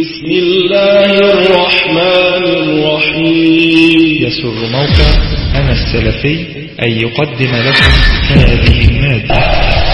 بسم الله الرحمن الرحيم. يسر موقع أنا السلفي أن يقدم لكم هذه المادة.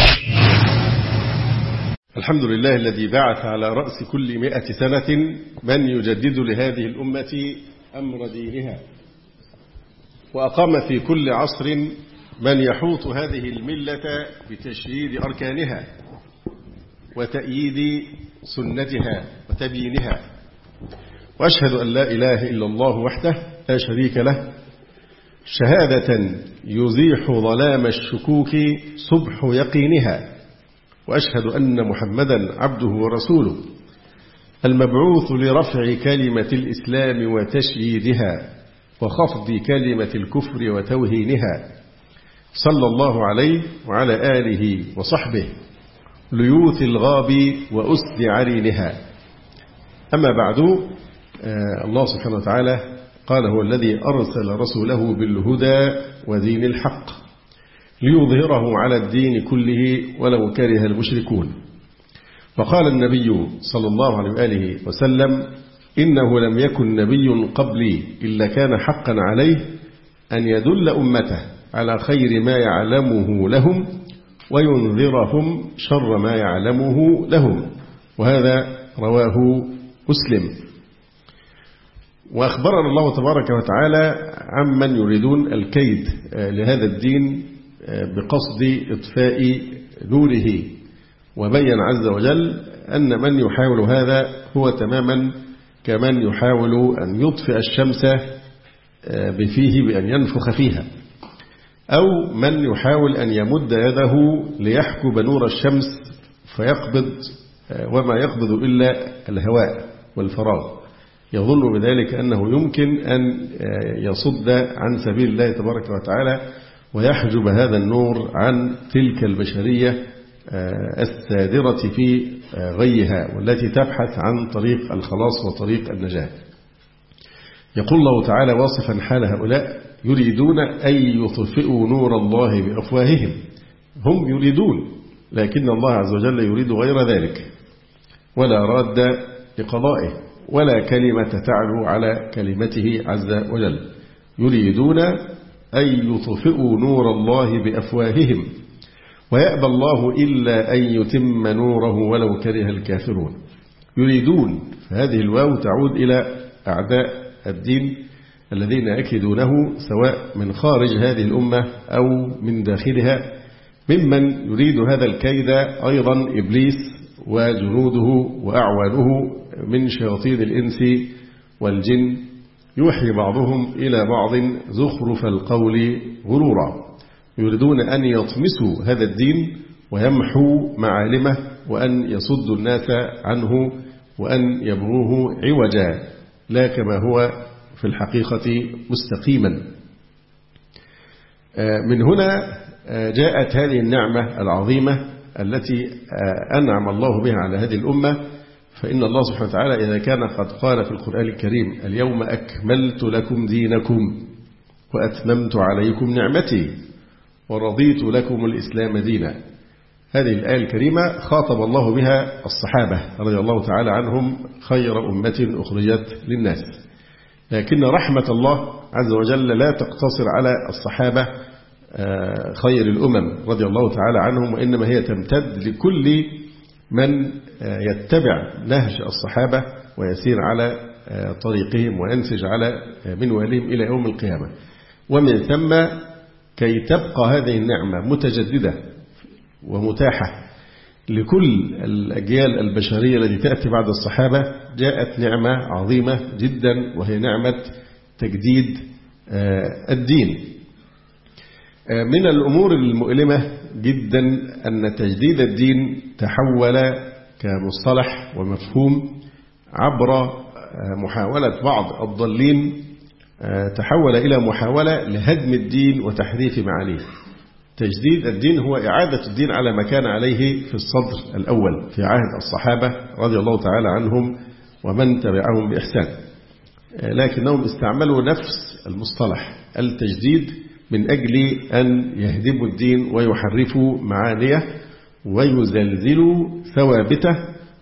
الحمد لله الذي بعث على رأس كل 100 سنة من يجدد لهذه الأمة أمر دينها، وأقام في كل عصر من يحوط هذه الملة بتشييد أركانها وتأييد سنتها وتبيينها. وأشهد أن لا إله إلا الله وحده لا شريك له، شهادة يزيح ظلام الشكوك صبح يقينها. وأشهد أن محمدا عبده ورسوله المبعوث لرفع كلمة الإسلام وتشييدها وخفض كلمة الكفر وتوهينها، صلى الله عليه وعلى آله وصحبه ليوث الغاب وأسد عرينها. أما بعد، الله سبحانه وتعالى قال: هو الذي أرسل رسوله بالهدى ودين الحق ليظهره على الدين كله ولو كره المشركون. وقال النبي صلى الله عليه وآله وسلم: إنه لم يكن نبي قبلي إلا كان حقا عليه أن يدل أمته على خير ما يعلمه لهم وينذرهم شر ما يعلمه لهم. وهذا رواه مسلم. وأخبرنا الله تبارك وتعالى عمن يريدون الكيد لهذا الدين بقصد إطفاء نوره، وبين عز وجل أن من يحاول هذا هو تماما كمن يحاول أن يطفئ الشمس بفيه بأن ينفخ فيها، أو من يحاول أن يمد يده ليحكب نور الشمس فيقبض وما يقبض إلا الهواء والفراغ، يظن بذلك أنه يمكن أن يصد عن سبيل الله تبارك وتعالى ويحجب هذا النور عن تلك البشرية السادرة في غيها والتي تبحث عن طريق الخلاص وطريق النجاة. يقول الله تعالى واصفا حال هؤلاء: يريدون أن يطفئوا نور الله بأفواههم. هم يريدون، لكن الله عز وجل يريد غير ذلك، ولا راد لقضائه، ولا كلمة تعلو على كلمته عز وجل. يريدون أن يطفئوا نور الله بأفواههم ويأبى الله إلا أن يتم نوره ولو كره الكافرون. يريدون، فهذه الواو تعود إلى أعداء الدين الذين يكيدونه سواء من خارج هذه الأمة أو من داخلها. ممن يريد هذا الكيد أيضا إبليس وجنوده وأعوانه من شياطين الإنس والجن، يوحي بعضهم إلى بعض زخرف القول غرورا. يريدون أن يطمسوا هذا الدين ويمحوا معالمه، وأن يصدوا الناس عنه، وأن يبغوه عوجا لا كما هو في الحقيقة مستقيما. من هنا جاءت هذه النعمة العظيمة التي أنعم الله بها على هذه الأمة. فإن الله سبحانه وتعالى إذا كان قد قال في القرآن الكريم: اليوم أكملت لكم دينكم وأتممت عليكم نعمتي ورضيت لكم الإسلام دينا، هذه الآية الكريمة خاطب الله بها الصحابة رضي الله تعالى عنهم، خير أمة أخرجت للناس. لكن رحمة الله عز وجل لا تقتصر على الصحابة خير الأمم رضي الله تعالى عنهم، وإنما هي تمتد لكل من يتبع نهج الصحابة ويسير على طريقهم وينسج على منوالهم إلى يوم القيامة. ومن ثم كي تبقى هذه النعمة متجددة ومتاحة لكل الأجيال البشرية التي تأتي بعد الصحابة، جاءت نعمة عظيمة جدا، وهي نعمة تجديد الدين. من الأمور المؤلمة جدا أن تجديد الدين تحول كمصطلح ومفهوم عبر محاولة بعض الضالين، تحول إلى محاولة لهدم الدين وتحريف معانيه. تجديد الدين هو إعادة الدين على ما كان عليه في الصدر الأول في عهد الصحابة رضي الله تعالى عنهم ومن تبعهم بإحسان، لكنهم استعملوا نفس المصطلح التجديد من أجل أن يهدموا الدين ويحرفوا معانيه ويزلزلوا ثوابته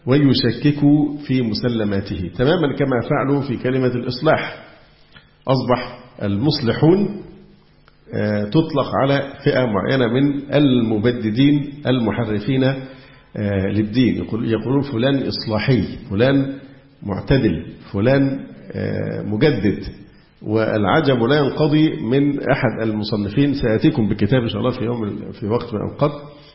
ويشككوا في مسلماته، تماما كما فعلوا في كلمة الإصلاح. أصبح المصلحون تطلق على فئة معينة من المبددين المحرفين للدين، يقولون فلان إصلاحي، فلان معتدل، فلان مجدد. والعجب لا ينقضي من أحد المصنفين، سيأتيكم بكتاب إن شاء الله في وقت من الأوقات،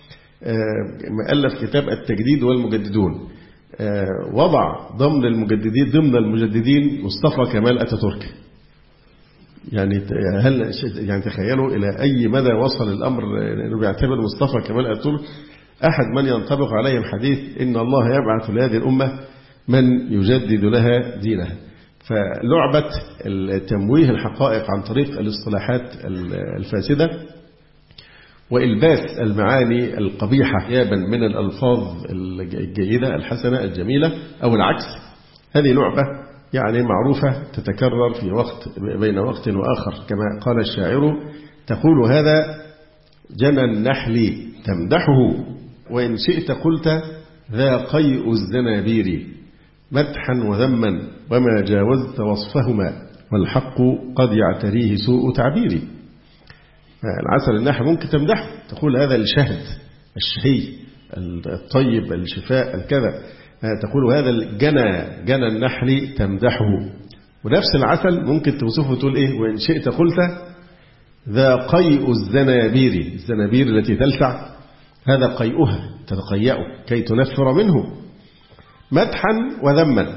مؤلف كتاب التجديد والمجددون، وضع ضمن المجددين مصطفى كمال أتاتورك. يعني هل يعني تخيلوا إلى أي مدى وصل الأمر، أنه بيعتبر مصطفى كمال أتاتورك أحد من ينطبق عليهم حديث إن الله يبعث لهذه الأمة من يجدد لها دينها. فلعبة تمويه الحقائق عن طريق الاصطلاحات الفاسدة وإلباس المعاني القبيحة ثيابا من الألفاظ الجيدة الحسنة الجميلة أو العكس، هذه لعبة يعني معروفة تتكرر في بين وقت وآخر، كما قال الشاعر: تقول هذا جنى النحل تمدحه، وإن شئت قلت ذا قيء الزنابير، مدحا وذما وما جاوزت وصفهما، والحق قد يعتريه سوء تعبيري. العسل النحل ممكن تمدحه، تقول هذا الشهد الشهي الطيب الشفاء الكذا، تقول هذا جنى النحل تمدحه. ونفس العسل ممكن توصفه تقول إيه؟ وإن شئت قلت ذا قيء الزنابير، الزنابير التي تلسع هذا قيئها، تتقيأ كي تنفر منه. مدحا وذما،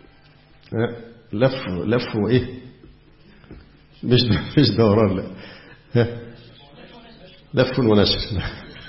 لف وإيه؟ مش دوران، لا، لف ونشر.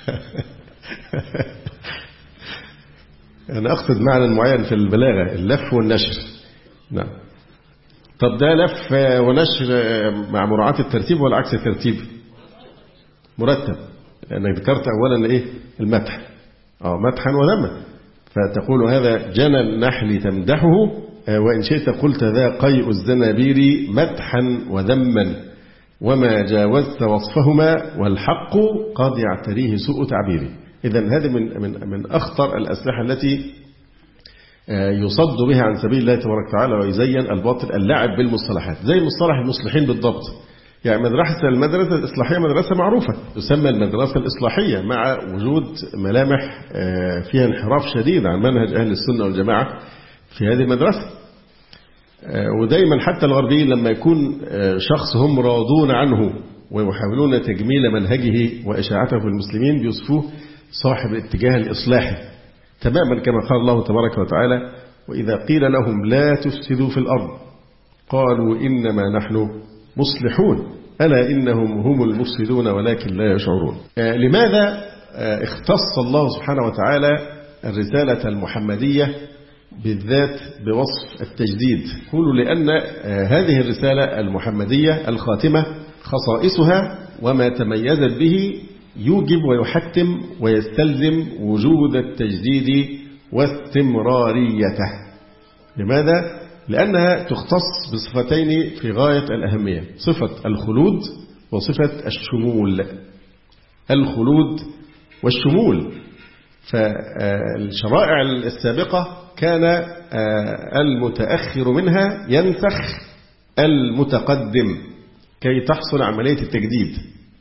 أنا أقصد معنى معين في البلاغة، اللف والنشر. نعم. طب ده لف ونشر مع مراعاة الترتيب ولا عكس الترتيب؟ مرتب، لأنك ذكرت أولا إيه؟ المدح، مدحا وذما، فتقول هذا جنى النحل تمدحه، وإن شئت قلت ذا قيء الزنابير، مدحا وذما وما جاوزت وصفهما، والحق قد يعتريه سوء تعبيره. إذن هذه من أخطر الأسلحة التي يصد بها عن سبيل الله تبارك وتعالى ويزين الباطل، اللعب بالمصطلحات، زي مصطلح المصلحين بالضبط. يعني المدرسة الإصلاحية مدرسة معروفة تسمى المدرسة الإصلاحية، مع وجود ملامح فيها انحراف شديد عن منهج أهل السنة والجماعة في هذه المدرسة. ودايما حتى الغربيين لما يكون شخص هم راضون عنه ويحاولون تجميل منهجه وإشاعته في المسلمين بيوصفوه صاحب الاتجاه الإصلاحي، تماما كما قال الله تبارك وتعالى: وإذا قيل لهم لا تفسدوا في الأرض قالوا إنما نحن مصلحون ألا إنهم هم المفسدون ولكن لا يشعرون. لماذا اختص الله سبحانه وتعالى الرسالة المحمدية بالذات بوصف التجديد؟ قولوا لأن هذه الرسالة المحمدية الخاتمة خصائصها وما تميزت به يوجب ويحتم ويستلزم وجود التجديد واستمراريته. لماذا؟ لأنها تختص بصفتين في غاية الأهمية: صفة الخلود وصفة الشمول. الخلود والشمول. فالشرائع السابقة كان المتأخر منها ينسخ المتقدم كي تحصل عملية التجديد.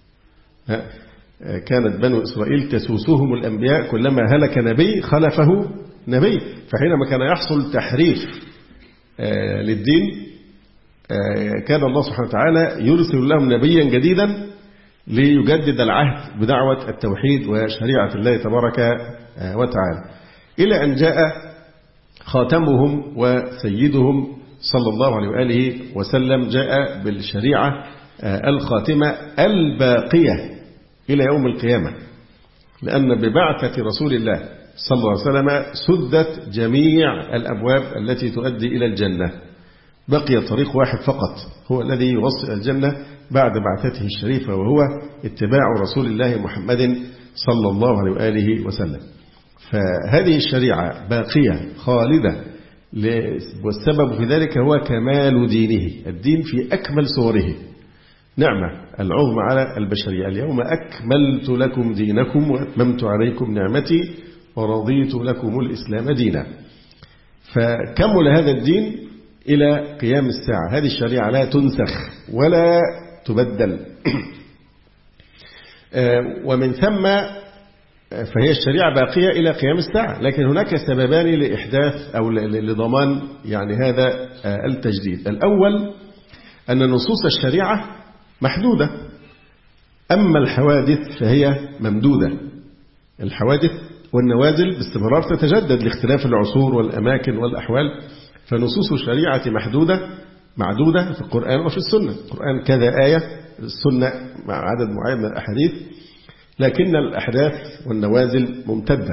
كانت بنو إسرائيل تسوسهم الأنبياء، كلما هلك نبي خلفه نبي، فحينما كان يحصل تحريف للدين كان الله سبحانه وتعالى يرسل لهم نبيا جديدا ليجدد العهد بدعوة التوحيد وشريعة الله تبارك وتعالى، إلى أن جاء خاتمهم وسيدهم صلى الله عليه وآله وسلم، جاء بالشريعة الخاتمة الباقية إلى يوم القيامة، لأن ببعثة رسول الله صلى الله عليه وسلم سدت جميع الأبواب التي تؤدي إلى الجنة، بقي طريق واحد فقط هو الذي يوصل الجنة بعد بعثته الشريفة، وهو اتباع رسول الله محمد صلى الله عليه وآله وسلم. فهذه الشريعة باقية خالدة، والسبب في ذلك هو كمال دينه، الدين في أكمل صوره، نعمة العظمى على البشرية: اليوم أكملت لكم دينكم وأتممت عليكم نعمتي ورضيت لكم الإسلام دينا. فكمل هذا الدين إلى قيام الساعة. هذه الشريعة لا تنسخ ولا تبدل، ومن ثم فهي الشريعة باقية إلى قيام الساعة. لكن هناك سببان لإحداث أو لضمان يعني هذا التجديد. الأول أن نصوص الشريعة محدودة، أما الحوادث فهي ممدودة. الحوادث والنوازل باستمرار تتجدد لاختلاف العصور والأماكن والأحوال، فنصوص الشريعة محدودة معدودة في القرآن وفي السنة. القرآن كذا آية، السنة مع عدد معين من الأحاديث، لكن الأحداث والنوازل ممتدة.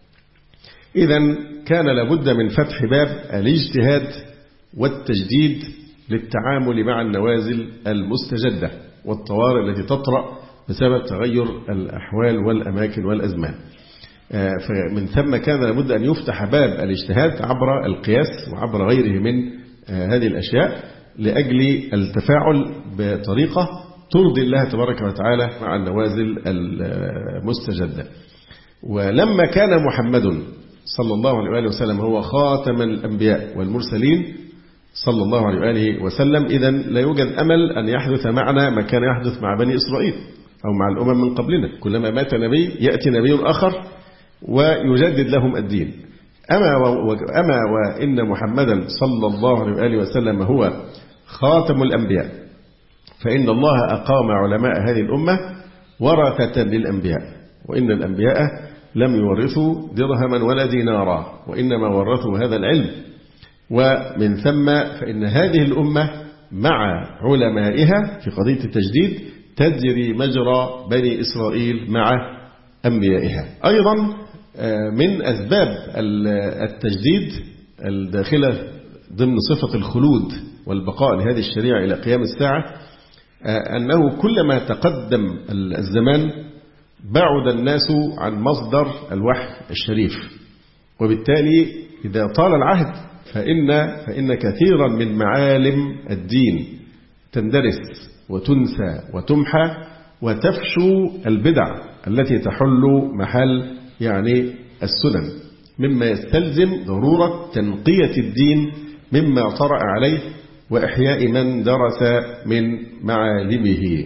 إذن كان لابد من فتح باب الاجتهاد والتجديد للتعامل مع النوازل المستجدة والطوارئ التي تطرأ بسبب تغير الأحوال والأماكن والأزمان. فمن ثم كان لابد أن يفتح باب الاجتهاد عبر القياس وعبر غيره من هذه الأشياء لأجل التفاعل بطريقة ترضي الله تبارك وتعالى مع النوازل المستجدة. ولما كان محمد صلى الله عليه وآله وسلم هو خاتم الأنبياء والمرسلين صلى الله عليه وآله وسلم، إذن لا يوجد أمل أن يحدث معنا ما كان يحدث مع بني إسرائيل أو مع الأمم من قبلنا. كلما مات نبي يأتي نبي آخر ويجدد لهم الدين. أما وإن محمدا صلى الله عليه وآله وسلم هو خاتم الأنبياء، فإن الله أقام علماء هذه الأمة ورثة للأنبياء، وإن الأنبياء لم يورثوا درهما ولا دينارا، وإنما ورثوا هذا العلم. ومن ثم فإن هذه الأمة مع علمائها في قضية التجديد تجري مجرى بني إسرائيل مع أنبيائها. أيضا من أسباب التجديد الداخلة ضمن صفة الخلود والبقاء لهذه الشريعة إلى قيام الساعة أنه كلما تقدم الزمان بعد الناس عن مصدر الوحي الشريف، وبالتالي إذا طال العهد فإن كثيرا من معالم الدين تندرس وتنسى وتمحى وتفشو البدع التي تحل محل يعني السنن، مما يستلزم ضرورة تنقية الدين مما طرأ عليه وإحياء من درس من معالمه.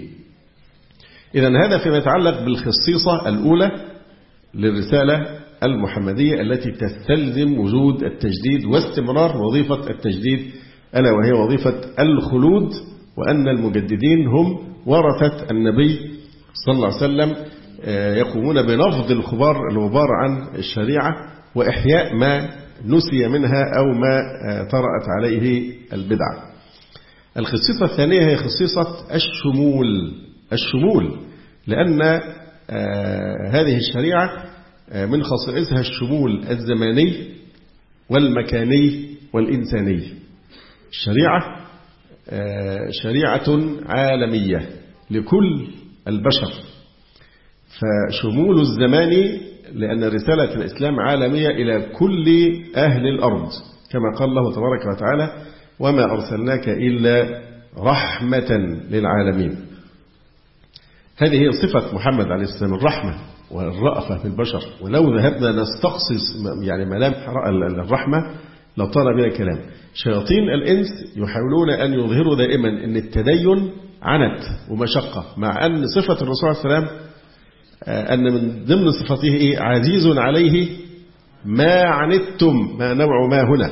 إذن هذا فيما يتعلق بالخصيصة الأولى للرسالة المحمدية التي تستلزم وجود التجديد واستمرار وظيفة التجديد، ألا وهي وظيفة الخلود، وأن المجددين هم ورثة النبي صلى الله عليه وسلم يقومون بنفض الغبار عن الشريعة وإحياء ما نسي منها أو ما طرأت عليه البدع. الخصيصة الثانية هي خصيصة الشمول، لأن هذه الشريعة من خصائصها الشمول الزماني والمكاني والإنساني. الشريعة شريعة عالمية لكل البشر، فشمول الزمان لأن رسالة الإسلام عالمية إلى كل أهل الأرض، كما قال الله تبارك وتعالى: وما أرسلناك إلا رحمة للعالمين. هذه هي صفة محمد عليه السلام، الرحمة والرأفة بالبشر. ولو ذهبنا نستقصص يعني ملامح الرحمة لطال بنا الكلام. شياطين الإنس يحاولون أن يظهروا دائما أن التدين عنت ومشقة، مع أن صفة الرسول صلى الله عليه وسلم أن من ضمن صفته عزيز عليه ما عنتم. ما نوع ما هنا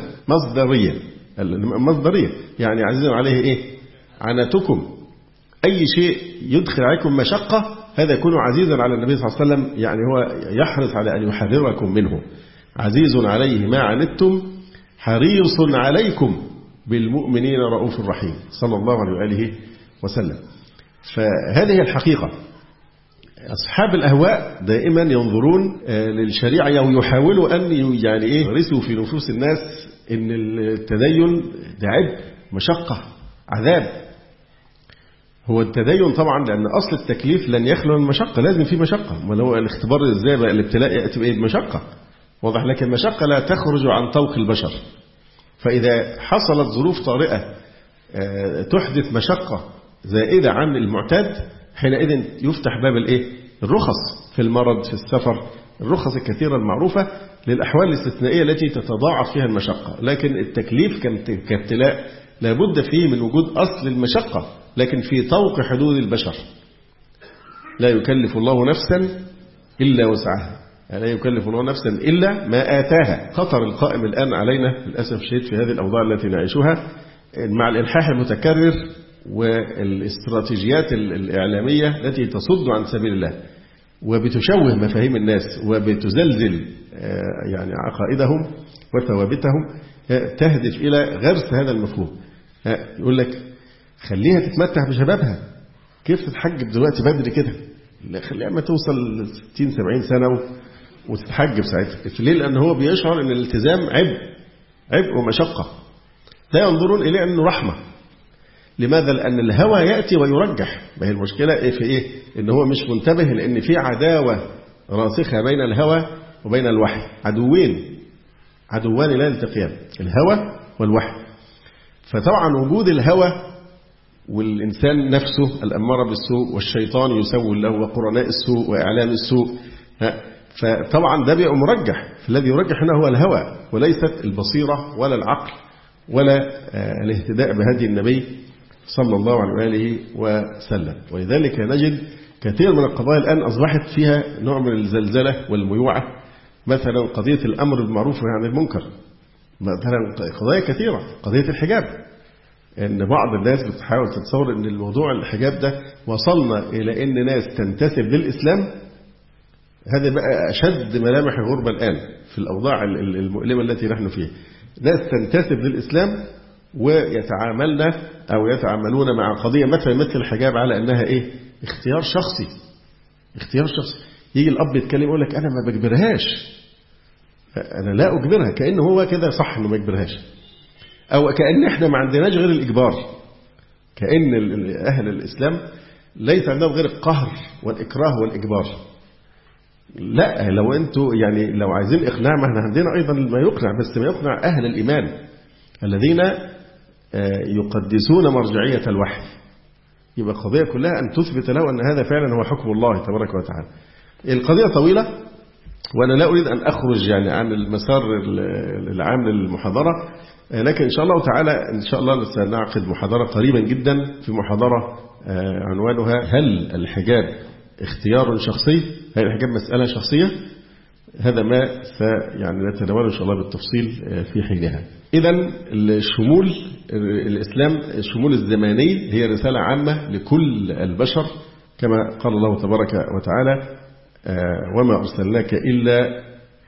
مصدرية، يعني عزيز عليه عنتكم. أي شيء يدخل عليكم مشقة هذا يكون عزيزا على النبي صلى الله عليه وسلم، يعني هو يحرص على أن يحذركم منه. عزيز عليه ما عنتم حريص عليكم بالمؤمنين رؤوف رحيم صلى الله عليه وآله وسلم. فهذه الحقيقة. أصحاب الأهواء دائما ينظرون للشريعة ويحاولوا أن يغرسوا في نفوس الناس أن التدين ده عبء، مشقة، عذاب. هو التدين طبعا لأن أصل التكليف لن يخلو من مشقة، لازم في مشقة. ما هو الاختبار ازاي بقى الابتلاء يأتي بإيه؟ بمشقة، واضح. لكن المشقة لا تخرج عن طوق البشر، فإذا حصلت ظروف طارئة تحدث مشقة زائدة عن المعتاد، حينئذ يفتح باب الرخص في المرض، في السفر، الرخص الكثيرة المعروفة للأحوال الاستثنائية التي تتضاعف فيها المشقة، لكن التكليف كابتلاء لابد فيه من وجود أصل المشقة، لكن في طوق حدود البشر. لا يكلف الله نفسا إلا وسعها، لا يكلف الله نفسا إلا ما آتاها. خطر القائم الآن علينا للأسف الشديد في هذه الأوضاع التي نعيشها مع الإلحاح المتكرر والاستراتيجيات الإعلامية التي تصد عن سبيل الله وبتشوه مفاهيم الناس وبتزلزل يعني عقائدهم وثوابتهم، تهدف إلى غرس هذا المفهوم. يقول لك خليها تتمتع بشبابها، كيف تتحجب دلوقتي بدري كده؟ خليها ما توصل 60-70 سنة وتتحجب ساعتها. ليه؟ لأن هو بيشعر أن الالتزام عبء ومشقة، لا ينظرون إليه أنه رحمة. لماذا؟ لأن الهوى يأتي ويرجح. ما هي المشكلة في إيه؟ إن هو مش منتبه لأن في عداوة راسخة بين الهوى وبين الوحي، عدوان لا يلتقيان، الهوى والوحي. فطبعا وجود الهوى والإنسان نفسه الأمارة بالسوء والشيطان يسول له وقرناء السوء وإعلام السوء، فطبعا ده بيبقى مرجح. فالذي يرجح هنا هو الهوى وليست البصيرة ولا العقل ولا الاهتداء بهدي النبي صلى الله عليه وآله وسلم. ولذلك نجد كثير من القضايا الآن أصبحت فيها نوع من الزلزلة والميوعة. مثلا قضية الأمر بالمعروف والنهي عن المنكر، مثلا قضايا كثيرة، قضية الحجاب، إن بعض الناس بتحاول تتصور إن الموضوع الحجاب ده وصلنا إلى إن ناس تنتسب للإسلام. هذا بقى أشد ملامح الغربة الآن في الأوضاع المؤلمة التي نحن فيها. ناس تنتسب للإسلام ويتعاملون أو يتعاملون مع قضية مثل الحجاب على أنها إيه؟ اختيار شخصي. يجي الأب يتكلم يقول لك أنا ما بجبرهاش، أنا لا أجبرها، كأنه هو كده صح إنه ما يجبرهاش، أو كأن إحنا ما عندناش غير الإجبار، كأن أهل الإسلام ليس عندهم غير القهر والإكراه والإجبار. لا، لو أنتوا يعني لو عايزين إقناع، ما احنا عندنا أيضا ما يقنع، بس ما يقنع أهل الإيمان الذين يقدسون مرجعية الوحي. يبقى القضية كلها أن تثبت له أن هذا فعلا هو حكم الله تبارك وتعالى. القضية طويلة وأنا لا أريد أن أخرج يعني عن المسار العام للمحاضرة، لكن إن شاء الله تعالى إن شاء الله سنعقد محاضرة قريبا جدا، في محاضرة عنوانها هل الحجاب اختيار شخصي؟ هل الحجاب مسألة شخصية؟ هذا ما يعني نتناوله إن شاء الله بالتفصيل في حينها. إذن الشمول الإسلام، الشمول الزماني، هي رسالة عامة لكل البشر كما قال الله تبارك وتعالى وما أرسلناك إلا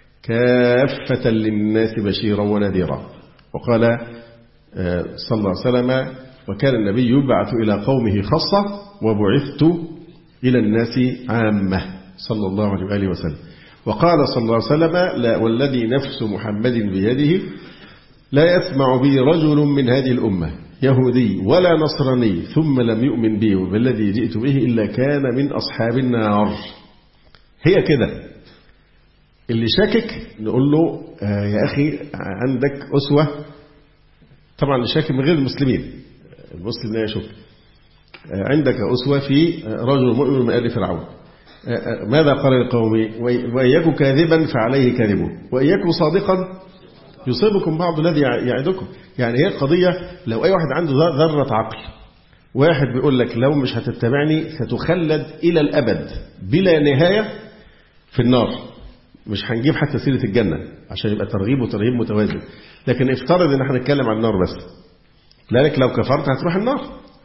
كافة للناس بشيرا ونذيرا. وقال صلى الله عليه وسلم وكان النبي يبعث إلى قومه خاصة وبعثت إلى الناس عامة صلى الله عليه وآله وسلم. وقال صلى الله عليه وسلم لا والذي نفس محمد بيده لا يسمع بي رجل من هذه الأمة يهودي ولا نصراني ثم لم يؤمن بي وبالذي جئت به إلا كان من أصحاب النار. هي كده. اللي شاكك نقول له يا أخي عندك أسوة. طبعا اللي شاكك من غير المسلمين، المسلم لا يشك. عندك أسوة في رجل مؤمن من آل فرعون. ماذا قال لقومه وإن يكن كاذبا فعليه كذبه وإن يكن صادقا يصيبكم بعض الذي يعدكم. يعني هي القضية لو أي واحد عنده ذرة عقل، واحد بيقول لك لو مش هتتبعني ستخلد إلى الأبد بلا نهاية في النار، مش هنجيب حتى سيرة الجنة عشان يبقى ترغيب وترهيب متوازن، لكن افترض ان احنا نتكلم عن النار بس، لذلك لو كفرت هتروح النار.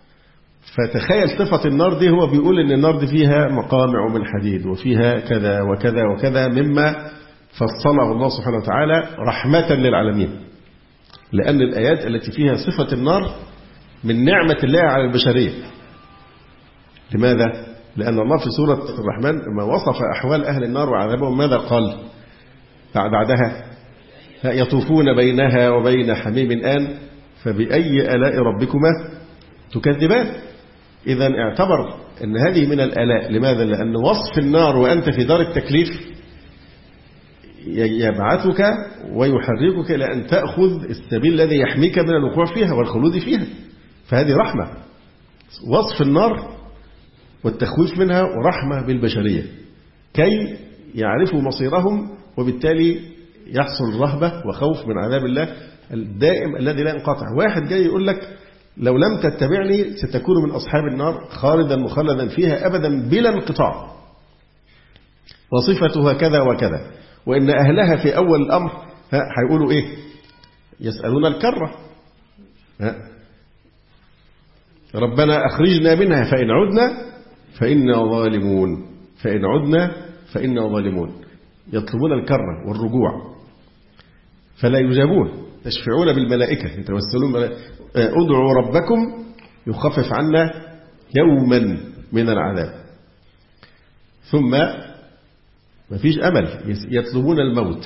فتخيل صفة النار دي، هو بيقول ان النار دي فيها مقامع من حديد وفيها كذا وكذا وكذا مما فصله الله سبحانه وتعالى رحمة للعالمين، لأن الآيات التي فيها صفة النار من نعمة الله على البشرية. لماذا؟ لأن الله في سورة الرحمن ما وصف أحوال أهل النار وعذابهم ماذا قال بعدها؟ يطوفون بينها وبين حميم آن فبأي آلاء ربكما تكذبان. إذا اعتبر أن هذه من الآلاء. لماذا؟ لأن وصف النار وأنت في دار التكليف يبعثك ويحركك إلى أن تأخذ السبيل الذي يحميك من الوقوع فيها والخلود فيها، فهذه رحمة. وصف النار والتخويف منها ورحمة بالبشرية كي يعرفوا مصيرهم، وبالتالي يحصل رهبة وخوف من عذاب الله الدائم الذي لا ينقطع. واحد جاي يقول لك لو لم تتبعني ستكون من أصحاب النار خالدا مخلدا فيها أبدا بلا انقطاع، وصفتها كذا وكذا، وإن أهلها في أول الأمر هيقولوا إيه؟ يسألون الكرة، ربنا أخرجنا منها فإن عدنا فإنا ظالمون، فإن عدنا فإنا ظالمون، يطلبون الكرة والرجوع فلا يجابون، تشفعون بالملائكة، يتوسلون ادعوا ربكم يخفف عنا يوما من العذاب. ثم ما فيش أمل، يطلبون الموت،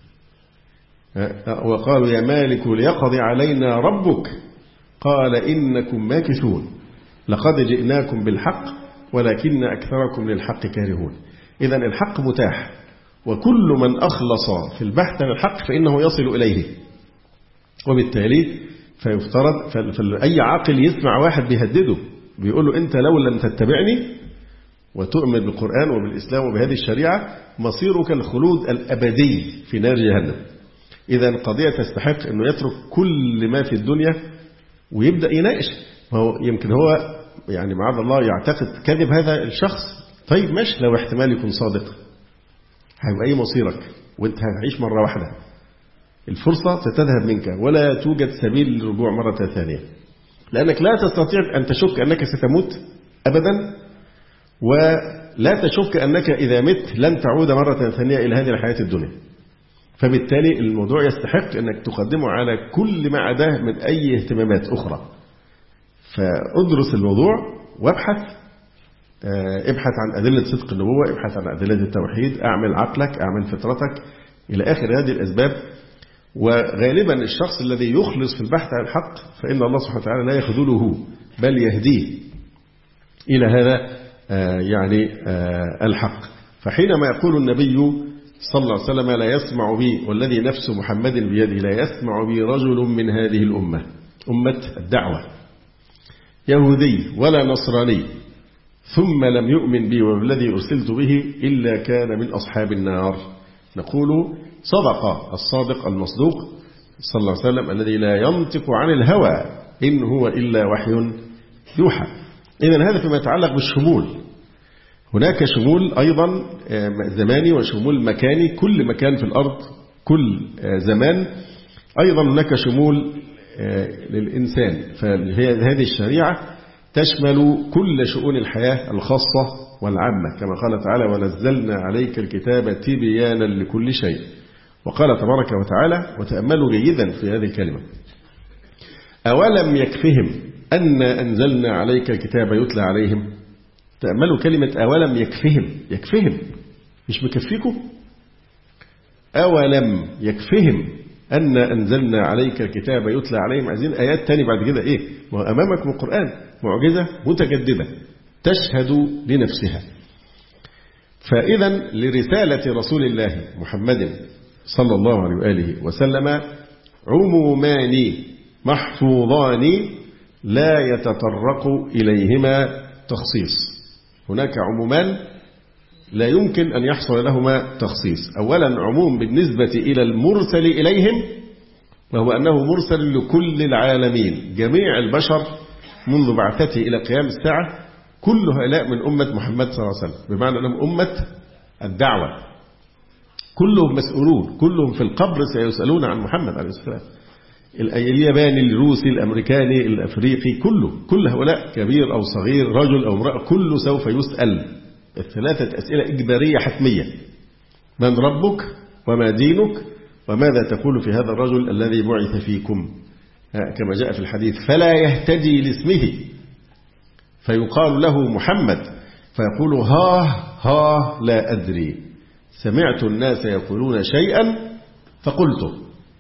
وقالوا يا مالك ليقضي علينا ربك قال إنكم ماكثون لقد جئناكم بالحق ولكن أكثركم للحق كارهون. إذا الحق متاح، وكل من أخلص في البحث عن الحق فإنه يصل إليه، وبالتالي فيفترض أي عاقل يسمع واحد بيهدده بيقول له أنت لو لم تتبعني وتؤمن بالقرآن وبالإسلام وبهذه الشريعة مصيرك الخلود الأبدي في نار جهنم. إذا القضية تستحق أنه يترك كل ما في الدنيا ويبدأ يناقش. يمكن هو يعني معاذ الله يعتقد كذب هذا الشخص، طيب مش لو احتمال يكون صادق، هيبقى ايه مصيرك؟ وانت هتعيش مرة واحدة، الفرصة ستذهب منك ولا توجد سبيل للرجوع مرة ثانية، لأنك لا تستطيع أن تشك أنك ستموت أبدا، ولا تشك أنك إذا مت لن تعود مرة ثانية إلى هذه الحياة الدنيا. فبالتالي الموضوع يستحق أنك تقدمه على كل ما عداه من أي اهتمامات أخرى. فأدرس الموضوع وابحث، ابحث عن أدلة صدق النبوة، ابحث عن أدلة التوحيد، أعمل عقلك، أعمل فطرتك إلى آخر هذه الأسباب. وغالبا الشخص الذي يخلص في البحث عن الحق فإن الله سبحانه وتعالى لا يخذله بل يهديه إلى هذا الحق. فحينما يقول النبي صلى الله عليه وسلم لا يسمع بي والذي نفس محمد بيده لا يسمع بي رجل من هذه الأمة، أمة الدعوة، يهودي ولا نصراني ثم لم يؤمن بي والذي أرسلت به إلا كان من أصحاب النار، نقول صدق الصادق المصدوق صلى الله عليه وسلم الذي لا ينطق عن الهوى إن هو إلا وحي يوحى. إذن هذا فيما يتعلق بالشمول. هناك شمول أيضا زماني وشمول مكاني، كل مكان في الأرض كل زمان. أيضا هناك شمول للإنسان، فهذه الشريعة تشمل كل شؤون الحياة الخاصة والعامة، كما قال تعالى ونزلنا عليك الكتاب تبيانا لكل شيء. وقال تبارك وتعالى، وتأملوا جيدا في هذه الكلمة، أولم يكفهم أن أنزلنا عليك الكتاب يتلى عليهم. تأملوا كلمة أولم يكفهم، يكفهم مش مكفيكم، أولم يكفهم أن أنزلنا عليك الكتاب يتلى عليهم. عايزين آيات تاني بعد كده إيه؟ وأمامكم القرآن معجزة متجددة تشهد لنفسها. فإذا لرسالة رسول الله محمد صلى الله عليه وآله وسلم عمومان محفوظان لا يتطرق إليهما تخصيص. هناك عمومان لا يمكن أن يحصل لهما تخصيص. أولا عموم بالنسبة إلى المرسل إليهم، وهو أنه مرسل لكل العالمين، جميع البشر منذ بعثته إلى قيام الساعة كل هؤلاء من أمة محمد صلى الله عليه وسلم، بمعنى أنهم أمة الدعوة، كلهم مسؤولون، كلهم في القبر سيسألون عن محمد عليه السلام. الياباني، الروسي، الأمريكاني، الأفريقي، كل هؤلاء كبير أو صغير، رجل أو امرأة، كله سوف يسأل الثلاثة أسئلة إجبارية حتمية: من ربك وما دينك وماذا تقول في هذا الرجل الذي بعث فيكم، كما جاء في الحديث. فلا يهتدي لاسمه فيقال له محمد فيقول ها لا أدري، سمعت الناس يقولون شيئا فقلته.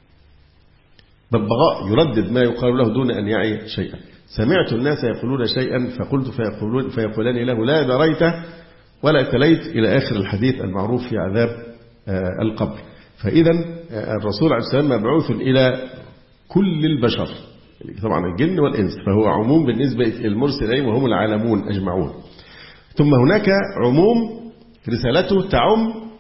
ببغاء يردد ما يقال له دون أن يعي شيئا. سمعت الناس يقولون شيئا فقلت فيقولان له لا دريت ولا تليت، إلى آخر الحديث المعروف في عذاب القبر. فإذا الرسول عليه السلام مبعوث إلى كل البشر، طبعا الجن والإنس، فهو عموم بالنسبة للمرسل إليهم وهم العالمون أجمعون. ثم هناك عموم رسالته تعم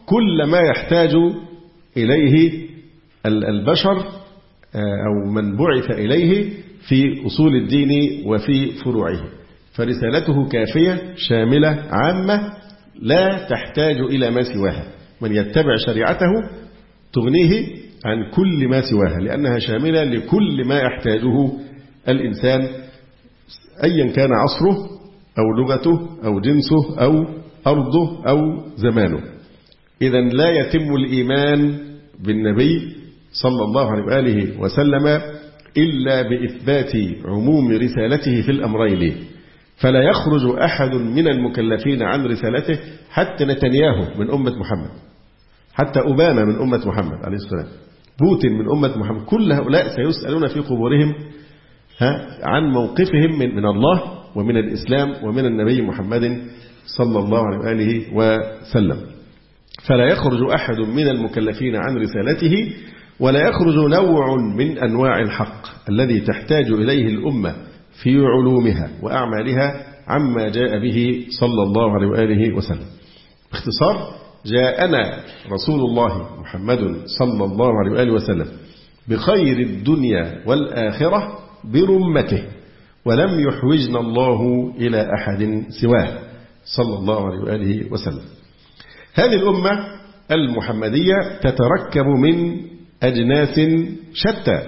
كل ما يحتاج إليه البشر أو من بعث إليه في أصول الدين وفي فروعه. فرسالته كافية شاملة عامة لا تحتاج إلى ما سواها. من يتبع شريعته تغنيه عن كل ما سواها، لأنها شاملة لكل ما يحتاجه الإنسان أيا كان عصره أو لغته أو جنسه أو أرضه أو زمانه. إذن لا يتم الإيمان بالنبي صلى الله عليه وآله وسلم إلا بإثبات عموم رسالته في الأمرين. فلا يخرج أحد من المكلفين عن رسالته، حتى نتنياهو من أمة محمد، حتى أوباما من أمة محمد عليه السلام، بوتين من أمة محمد، كل هؤلاء سيسألون في قبورهم عن موقفهم من الله ومن الإسلام ومن النبي محمد صلى الله عليه وآله وسلم. فلا يخرج أحد من المكلفين عن رسالته، ولا يخرج نوع من أنواع الحق الذي تحتاج إليه الأمة في علومها وأعمالها عما جاء به صلى الله عليه وآله وسلم. باختصار، جاءنا رسول الله محمد صلى الله عليه وآله وسلم بخير الدنيا والآخرة برمته، ولم يحوجنا الله إلى أحد سواه صلى الله عليه وآله وسلم. هذه الأمة المحمدية تتركب من أجناس شتى،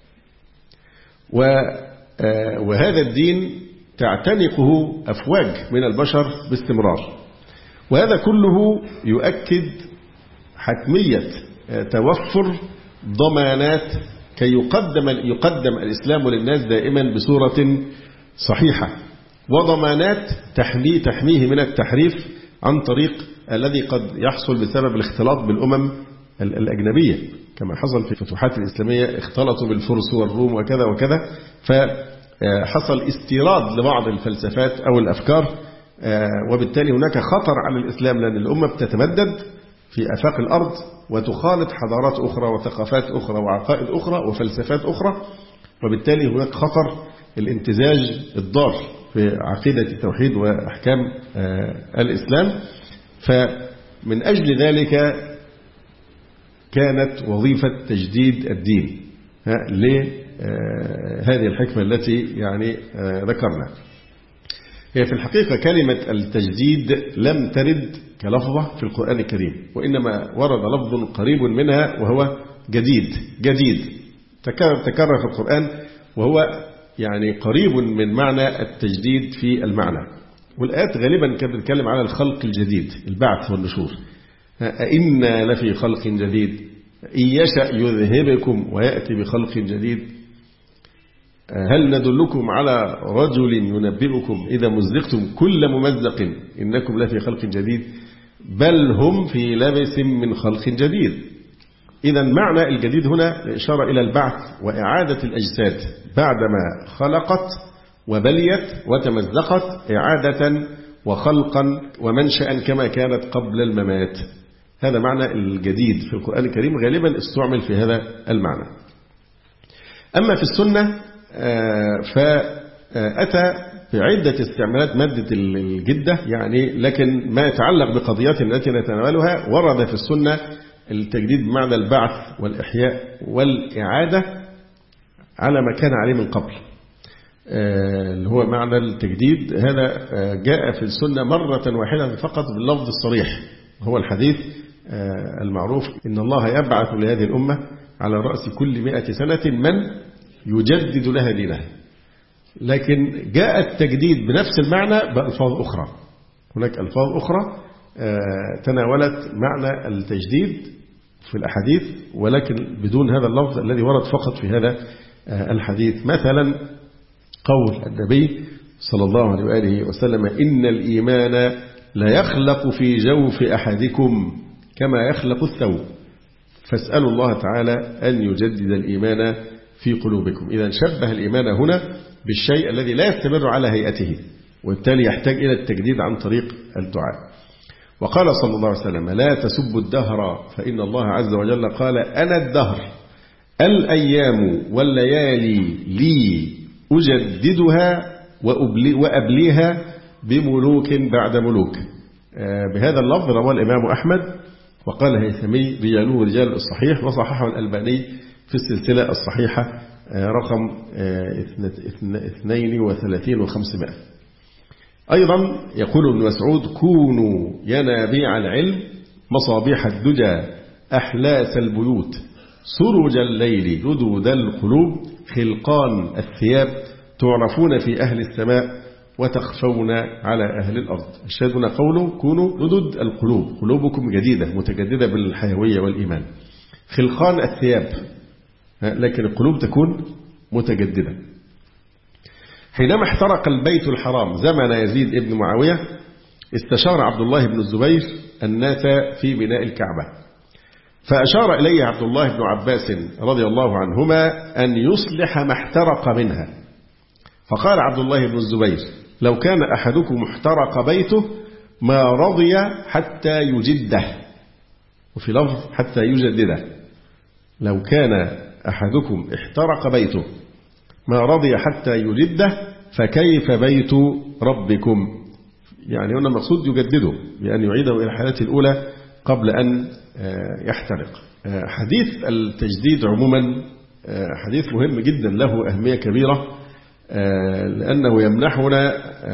وهذا الدين تعتنقه أفواج من البشر باستمرار، وهذا كله يؤكد حتمية توفر ضمانات كي يقدم الإسلام للناس دائما بصورة صحيحة، وضمانات تحميه من التحريف عن طريق الذي قد يحصل بسبب الاختلاط بالأمم الأجنبية، كما حصل في الفتوحات الإسلامية، اختلطوا بالفرس والروم وكذا وكذا، فحصل استيراد لبعض الفلسفات أو الأفكار، وبالتالي هناك خطر على الإسلام، لأن الأمة بتتمدد في آفاق الأرض وتخالط حضارات أخرى وثقافات أخرى وعقائد أخرى وفلسفات أخرى، وبالتالي هناك خطر الامتزاج الضار في عقيدة التوحيد وأحكام الإسلام. فمن أجل ذلك كانت وظيفة تجديد الدين لهذه الحكمة التي يعني ذكرنا. هي في الحقيقة كلمة التجديد لم ترد كلفظة في القرآن الكريم، وإنما ورد لفظ قريب منها وهو جديد تكرر في القرآن، وهو يعني قريب من معنى التجديد في المعنى. والآيات غالبا كانت بتتكلم على الخلق الجديد، البعث والنشور. إنا لفي خلق جديد، إن يشأ يذهبكم ويأتي بخلق جديد، هل ندلكم على رجل ينبئكم إذا مزقتم كل ممزق إنكم لفي خلق جديد، بل هم في لبس من خلق جديد. إذا معنى الجديد هنا إشارة إلى البعث وإعادة الأجساد بعدما خلقت وبليت وتمزقت إعادة وخلقا ومنشأ كما كانت قبل الممات. هذا معنى الجديد في القرآن الكريم، غالبا استعمل في هذا المعنى. أما في السنة فأتى بعدة استعمالات مادة الجدة يعني، لكن ما يتعلق بقضيات التي نتناولها ورد في السنة التجديد بمعنى البعث والإحياء والإعادة على ما كان عليه من قبل، اللي هو معنى التجديد. هذا جاء في السنة مرة واحدة فقط باللفظ الصريح، هو الحديث المعروف: إن الله يبعث لهذه الأمة على رأس كل 100 سنة من يجدد لها دينها. لكن جاء التجديد بنفس المعنى بألفاظ أخرى، هناك ألفاظ أخرى تناولت معنى التجديد في الأحاديث، ولكن بدون هذا اللفظ الذي ورد فقط في هذا الحديث. مثلا قول النبي صلى الله عليه وآله وسلم: إن الإيمان لا يخلق في جوف أحدكم كما يخلق الثوب، فاسألوا الله تعالى أن يجدد الإيمان في قلوبكم. إذا شبه الإيمان هنا بالشيء الذي لا يستمر على هيئته، وبالتالي يحتاج إلى التجديد عن طريق الدعاء. وقال صلى الله عليه وسلم: لا تسبوا الدهر فإن الله عز وجل قال: أنا الدهر، الأيام والليالي لي أجددها وأبليها بملوك بعد ملوك. بهذا اللفظ رواه الإمام أحمد وقال الهيثمي رجاله رجال الصحيح، وصححه الألباني في السلسلة الصحيحة رقم 32,500. أيضا يقول ابن مسعود: كونوا ينابيع العلم مصابيح الدجى أحلاس البيوت سرج الليل ردود القلوب خلقان الثياب تعرفون في أهل السماء وتخفون على أهل الأرض. الشاهدون قوله: كونوا ردود القلوب، قلوبكم جديدة متجددة بالحيوية والإيمان. خلقان الثياب، لكن القلوب تكون متجددة. حينما احترق البيت الحرام زمن يزيد بن معاوية استشار عبد الله بن الزبير الناس في بناء الكعبة، فأشار إليه عبد الله بن عباس رضي الله عنهما أن يصلح ما احترق منها. فقال عبد الله بن الزبير: لو كان أحدكم احترق بيته ما رضي حتى يجده، وفي لفظ حتى يجدده. لو كان أحدكم احترق بيته ما رضي حتى يجده فكيف بيت ربكم؟ يعني هنا المقصود يجدده بأن يعيده إلى حالته الأولى قبل أن يحترق. حديث التجديد عموما حديث مهم جدا، له أهمية كبيرة، لأنه يمنحنا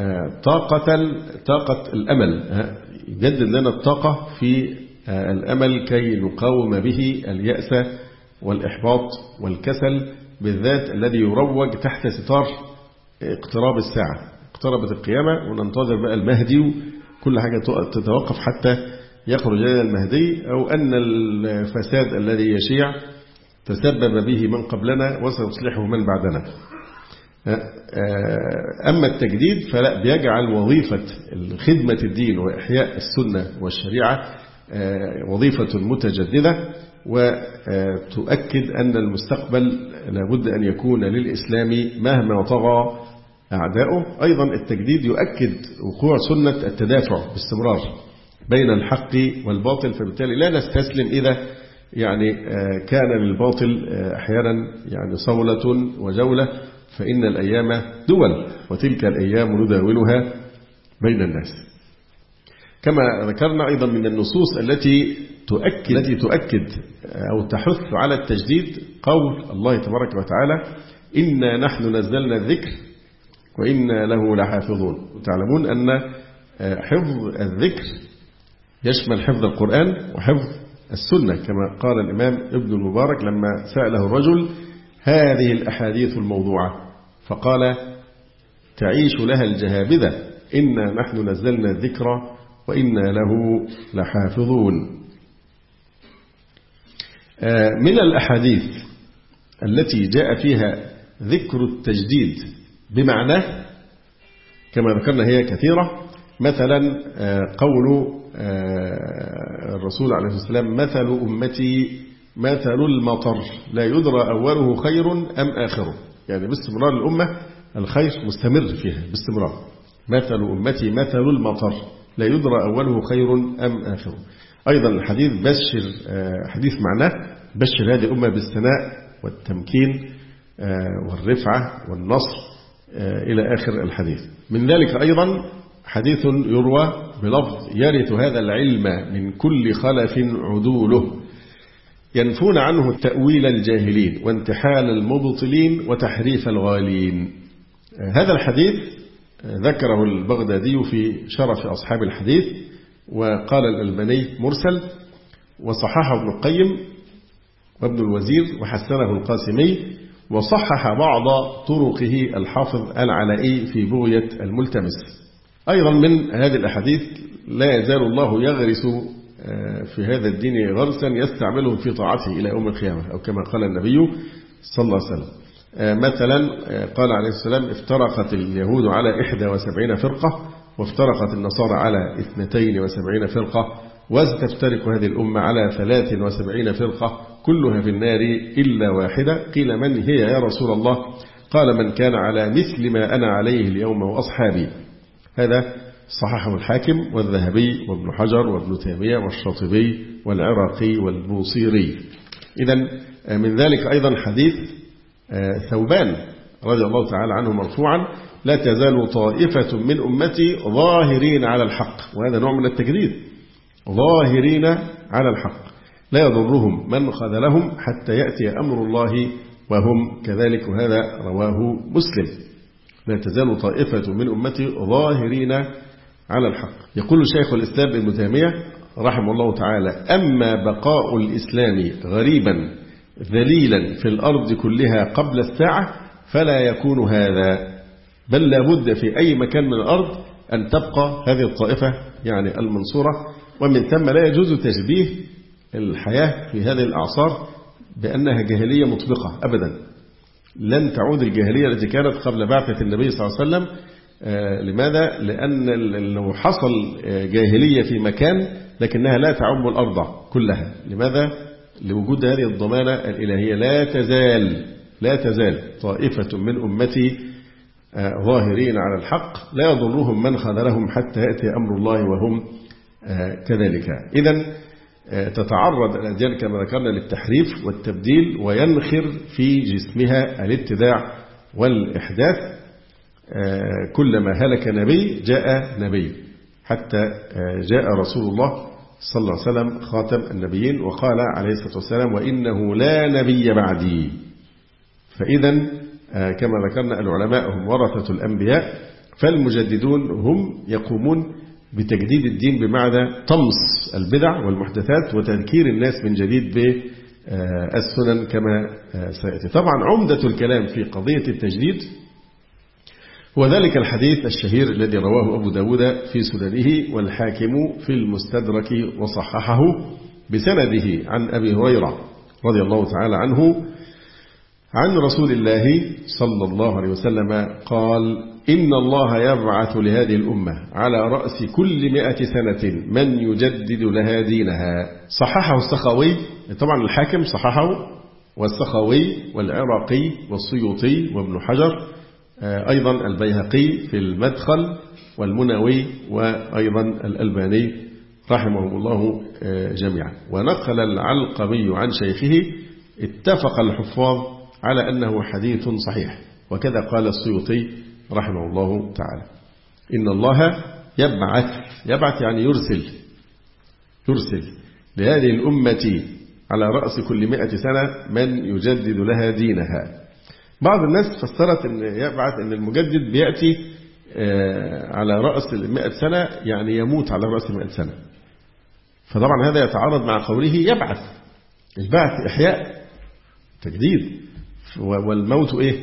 طاقة الأمل، يجدد لنا الطاقة في الأمل كي نقاوم به اليأس والإحباط والكسل، بالذات الذي يروج تحت ستار اقتراب الساعة. اقتربت القيامة وننتظر بقى المهدي، وكل حاجة تتوقف حتى يخرج لنا المهدي، أو أن الفساد الذي يشيع تسبب به من قبلنا وسيصلحه من بعدنا. أما التجديد فلا، بيجعل وظيفة خدمة الدين وإحياء السنة والشريعة وظيفة متجددة، وتؤكد أن المستقبل لابد أن يكون للإسلام مهما طغى أعداؤه. أيضا التجديد يؤكد وقوع سنة التدافع باستمرار بين الحق والباطل، فبالتالي لا نستسلم إذا كان للباطل أحيانا صولة وجولة، فإن الأيام دول وتلك الأيام نداولها بين الناس. كما ذكرنا أيضا من النصوص التي تؤكد أو تحث على التجديد قول الله تبارك وتعالى: إنا نحن نزلنا الذكر وإنا له لحافظون. وتعلمون أن حفظ الذكر يشمل حفظ القرآن وحفظ السنة، كما قال الإمام ابن المبارك لما سأله الرجل: هذه الأحاديث الموضوعة، فقال: تعيش لها الجهابذة، إنا نحن نزلنا الذكر وإنا له لحافظون. من الأحاديث التي جاء فيها ذكر التجديد بمعناه كما ذكرنا هي كثيرة. مثلا قول الرسول عليه الصلاة والسلام: مثل أمتي مثل المطر لا يدرى أوله خير أم آخره. يعني باستمرار الأمة الخير مستمر فيها باستمرار. مثل أمتي مثل المطر لا يدرى أوله خير أم آخره. أيضا الحديث بشر، حديث معناه بشر هذه الأمة بالثناء والتمكين والرفعة والنصر إلى آخر الحديث. من ذلك أيضا حديث يروى بلفظ: يرث هذا العلم من كل خلف عدوله ينفون عنه تأويل الجاهلين وانتحال المبطلين وتحريف الغالين. هذا الحديث ذكره البغدادي في شرف أصحاب الحديث، وقال الألباني مرسل، وصححه ابن القيم وابن الوزير وحسنه القاسمي، وصحح بعض طرقه الحافظ العلائي في بغية الملتمس. أيضا من هذه الأحاديث: لا يزال الله يغرس في هذا الدين غرسا يستعملهم في طاعته إلى يوم القيامة، أو كما قال النبي صلى الله عليه وسلم. مثلا قال عليه السلام: افترقت اليهود على 71 فرقة، وافترقت النصارى على 72 فرقة، وستفترق هذه الأمة على 73 فرقة كلها في النار إلا واحدة. قيل: من هي يا رسول الله؟ قال: من كان على مثل ما أنا عليه اليوم وأصحابي. هذا صححه الحاكم والذهبي وابن حجر وابن تيمية والشاطبي والعراقي والبوصيري. إذن من ذلك أيضا حديث ثوبان رضي الله تعالى عنه مرفوعا: لا تزال طائفة من أمتي ظاهرين على الحق. وهذا نوع من التجديد، ظاهرين على الحق لا يضرهم من خذلهم حتى يأتي أمر الله وهم كذلك. وهذا رواه مسلم. لا تزال طائفة من أمتي ظاهرين على الحق. يقول شيخ الإسلام ابن تيمية رحمه الله تعالى: أما بقاء الإسلام غريبا ذليلا في الأرض كلها قبل الساعة فلا يكون هذا، بل لابد في أي مكان من الأرض أن تبقى هذه الطائفة يعني المنصورة. ومن ثم لا يجوز تشبيه الحياة في هذه الأعصار بأنها جاهلية مطبقة أبدا. لن تعود الجاهلية التي كانت قبل بعثة النبي صلى الله عليه وسلم. لماذا؟ لأن لو حصل جاهلية في مكان لكنها لا تعم الأرض كلها. لماذا؟ لوجود هذه الضمانة الإلهية. لا تزال طائفة من أمتي ظاهرين على الحق لا يضرهم من خذلهم حتى يأتي أمر الله وهم كذلك. إذن تتعرض الأديان كما ذكرنا للتحريف والتبديل، وينخر في جسمها الابتداع والإحداث. كلما هلك نبي جاء نبي، حتى جاء رسول الله صلى الله عليه وسلم خاتم النبيين وقال عليه الصلاة والسلام: وإنه لا نبي بعدي. فإذا كما ذكرنا العلماء هم ورثة الأنبياء، فالمجددون هم يقومون بتجديد الدين بمعنى طمس البدع والمحدثات وتذكير الناس من جديد بالسنن كما سيأتي. طبعا عمدة الكلام في قضية التجديد وذلك الحديث الشهير الذي رواه أبو داود في سننه والحاكم في المستدرك وصححه بسنده عن أبي هريرة رضي الله تعالى عنه عن رسول الله صلى الله عليه وسلم قال: إن الله يبعث لهذه الأمة على رأس كل 100 سنة من يجدد لها دينها. صححه السخاوي، طبعا الحاكم صححه، والسخاوي والعراقي والسيوطي وابن حجر، أيضا البيهقي في المدخل والمنوي، وأيضا الألباني رحمهم الله جميعا. ونقل العلقمي عن شيخه: اتفق الحفاظ على أنه حديث صحيح. وكذا قال السيوطي رحمه الله تعالى: إن الله يبعث يعني يرسل لهذه الأمة على رأس كل 100 سنة من يجدد لها دينها. بعض الناس فسرت أن يبعث أن المجدد بيأتي على رأس 100 سنة، يعني يموت على رأس 100 سنة. فطبعا هذا يتعارض مع قوله يبعث. البعث إحياء تجديد، والموت إيه؟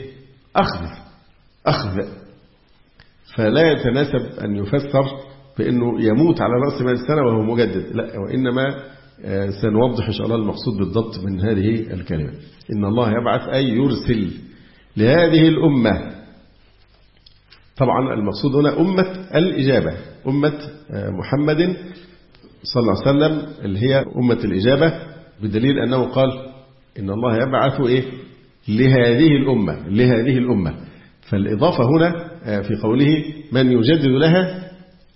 أخذ. فلا يتناسب أن يفسر بأنه يموت على رأس 100 سنة وهو مجدد، لا، وإنما سنوضح إن شاء الله المقصود بالضبط من هذه الكلمة. إن الله يبعث أي يرسل لهذه الأمة. طبعا المقصود هنا أمة الإجابة، أمة محمد صلى الله عليه وسلم اللي هي أمة الإجابة، بدليل أنه قال إن الله يبعث إيه؟ لهذه الأمة. فالإضافة هنا في قوله من يجدد لها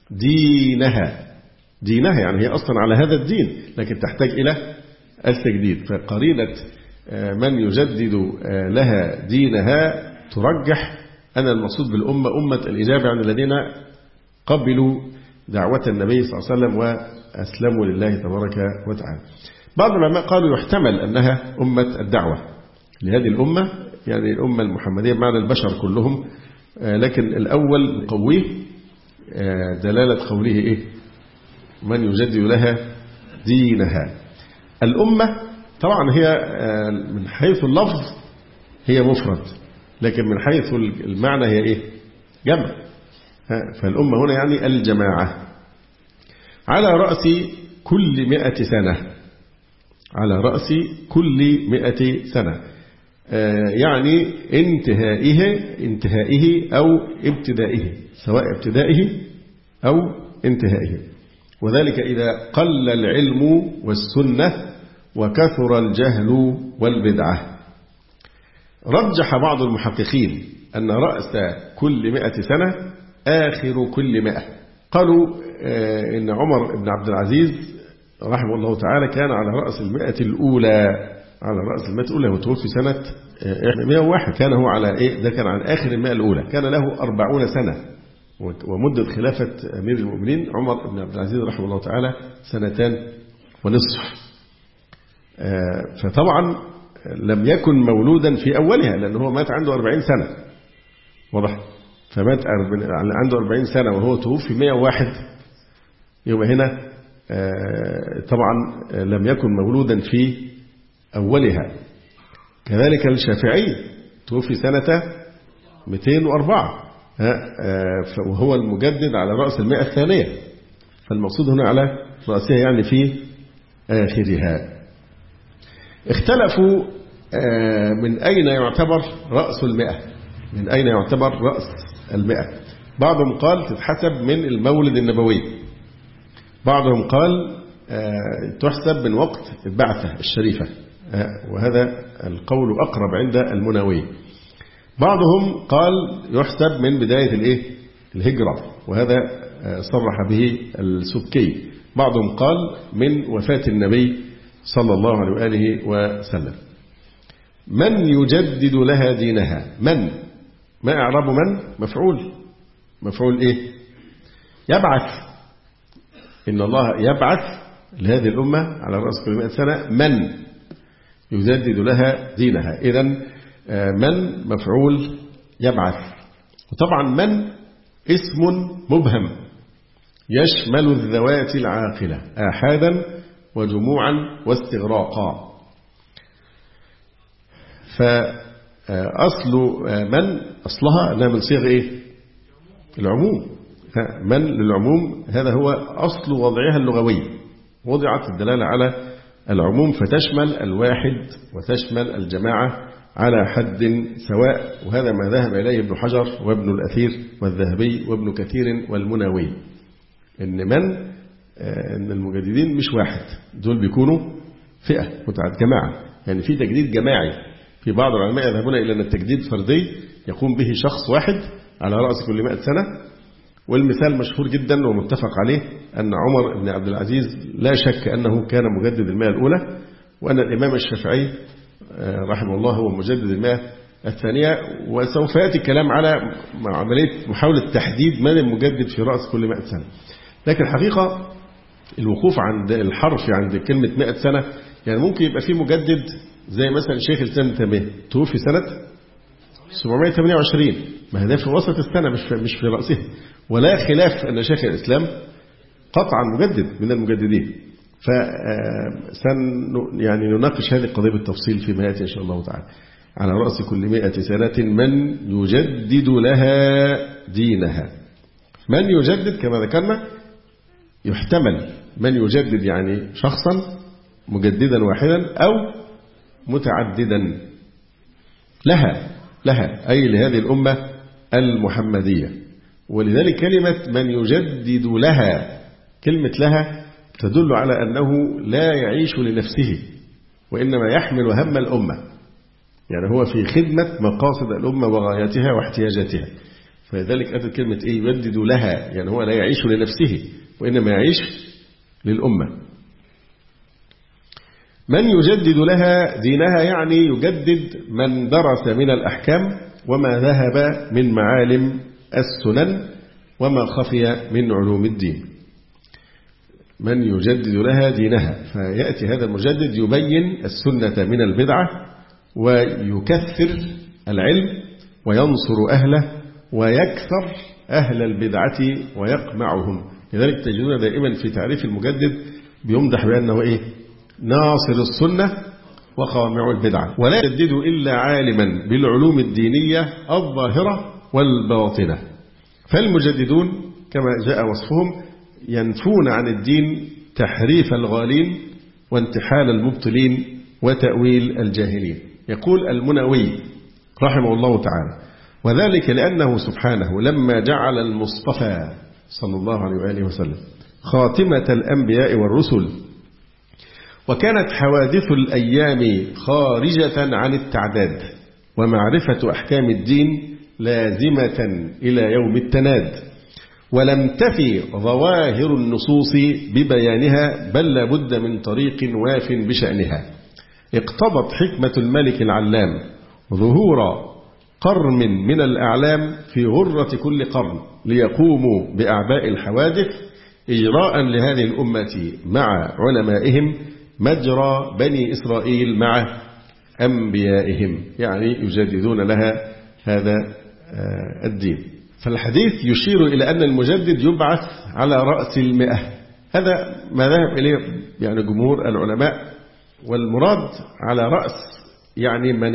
دينها، يعني هي أصلا على هذا الدين لكن تحتاج إلى التجديد. فقرينة من يجدد لها دينها ترجح أن المقصود بالأمة أمة الإجابة، يعني الذين قبلوا دعوة النبي صلى الله عليه وسلم وأسلموا لله تبارك وتعالى. بعض العلماء قالوا يحتمل أنها أمة الدعوة لهذه الأمة، يعني الأمة المحمدية بمعنى البشر كلهم، لكن الأول قويه دلالة قوله إيه؟ من يجدد لها دينها. الأمة طبعا هي من حيث اللفظ هي مفرد، لكن من حيث المعنى هي إيه؟ جمع. فالأمة هنا يعني الجماعة على رأس كل 100 سنة، على رأس كل 100 سنة، يعني انتهائه أو ابتدائه، سواء ابتدائه أو انتهائه. وذلك إذا قل العلم والسنة وكثر الجهل والبدعة. رجح بعض المحققين أن رأس كل 100 سنة آخر كل 100. قالوا إن عمر بن عبد العزيز رحمه الله تعالى كان على رأس 100 الأولى، على رأس 100 الأولى، وتوفي سنة 101. كان هو على إيه؟ ده كان على آخر 100 الأولى، كان له 40 سنة ومدة خلافة أمير المؤمنين عمر بن عبد العزيز رحمه الله تعالى 2 سنين ونصف. فطبعا لم يكن مولودا في أولها، لأنه مات عنده 40 سنة، واضح؟ فمات عنده 40 سنة وهو توفي 101، يبقى هنا طبعا لم يكن مولودا في أولها. كذلك الشافعي توفي سنة 204 وهو المجدد على رأس 100 الثانية، فالمقصود هنا على رأسها يعني في آخرها. اختلفوا من أين يعتبر رأس 100، من أين يعتبر رأس 100. بعضهم قال تتحسب من المولد النبوي، بعضهم قال تحسب من وقت البعثة الشريفة، وهذا القول أقرب عند المناوي. بعضهم قال يحسب من بداية الهجرة، وهذا صرح به السبكي. بعضهم قال من وفاة النبي صلى الله عليه وآله وسلم. من يجدد لها دينها، من ما إعراب من؟ مفعول إيه؟ يبعث. إن الله يبعث لهذه الأمة على رأس كل 100 سنة من يجدد لها دينها. إذن من مفعول يبعث. وطبعا من اسم مبهم يشمل الذوات العاقلة آحادا وجموعا واستغراقا. فأصل من أصلها أنها من صيغ العموم. من للعموم، هذا هو أصل وضعها اللغوي، وضعت الدلالة على العموم فتشمل الواحد وتشمل الجماعة على حد سواء. وهذا ما ذهب إليه ابن حجر وابن الأثير والذهبي وابن كثير والمناوي، إن المجددين مش واحد، دول بيكونوا فئة جماعة، يعني في تجديد جماعي. في بعض العلماء يذهبون إلى أن التجديد فردي يقوم به شخص واحد على رأس كل 100 سنة. والمثال مشهور جدا ومتفق عليه أن عمر بن عبد العزيز لا شك أنه كان مجدد 100 الأولى، وأن الإمام الشافعي رحمه الله هو مجدد 100 الثانية. وسوف يأتي الكلام على عملية محاولة تحديد من المجدد في رأس كل 100 سنة. لكن الحقيقة الوقوف عند الحرف عند كلمة 100 سنة، يعني ممكن يبقى فيه مجدد زي مثلا شيخ الإسلام ابن تيمية توفي سنة 728، ما هذا في وسط السنة مش في رأسه. ولا خلاف أن شيخ الإسلام قطعا مجدد من المجددين. يعني نناقش هذه القضية بالتفصيل فيما يأتي إن شاء الله تعالى. على رأس كل 100 سنة من يجدد لها دينها. من يجدد كما ذكرنا يحتمل من يجدد يعني شخصا مجددا واحدا أو متعددا لها أي لهذه الأمة المحمدية. ولذلك كلمة من يجدد لها، كلمة لها تدل على أنه لا يعيش لنفسه وإنما يحمل هم الأمة، يعني هو في خدمة مقاصد الأمة وغاياتها واحتياجاتها. فلذلك أتت كلمة يجدد لها، يعني هو لا يعيش لنفسه وإنما يعيش للأمة. من يجدد لها دينها يعني يجدد من درس من الأحكام وما ذهب من معالم السنن وما خفي من علوم الدين. من يجدد لها دينها، فيأتي هذا المجدد يبين السنة من البدعة ويكثر العلم وينصر أهله ويكثر أهل البدعة ويقمعهم. لذلك تجدون دائما في تعريف المجدد بيمدح بأنه ناصر السنة وقامع البدعة، ولا يجدد إلا عالما بالعلوم الدينية الظاهرة والباطنة. فالمجددون كما جاء وصفهم ينفون عن الدين تحريف الغالين وانتحال المبطلين وتأويل الجاهلين. يقول المناوي رحمه الله تعالى: وذلك لأنه سبحانه لما جعل المصطفى صلى الله عليه وآله وسلم خاتمة الأنبياء والرسل، وكانت حوادث الأيام خارجة عن التعداد، ومعرفة أحكام الدين لازمة إلى يوم التناد، ولم تفي ظواهر النصوص ببيانها، بل لابد من طريق واف بشأنها. اقتضت حكمة الملك العلام ظهور قرن من الأعلام في غرة كل قرن ليقوموا بأعباء الحوادث إجراء لهذه الأمة مع علمائهم مجرى بني إسرائيل مع أنبيائهم، يعني يجددون لها هذا الدين. فالحديث يشير إلى أن المجدد يبعث على رأس 100. هذا ما ذهب إليه يعني جمهور العلماء، والمراد على رأس يعني من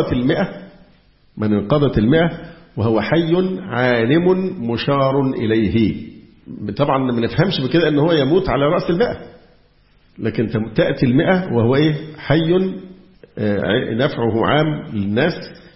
انقضت 100 وهو حي عالم مشار إليه. طبعا ما نفهمش بكده أنه هو يموت على رأس 100، لكن تأتي 100 وهو حي نفعه عام للناس،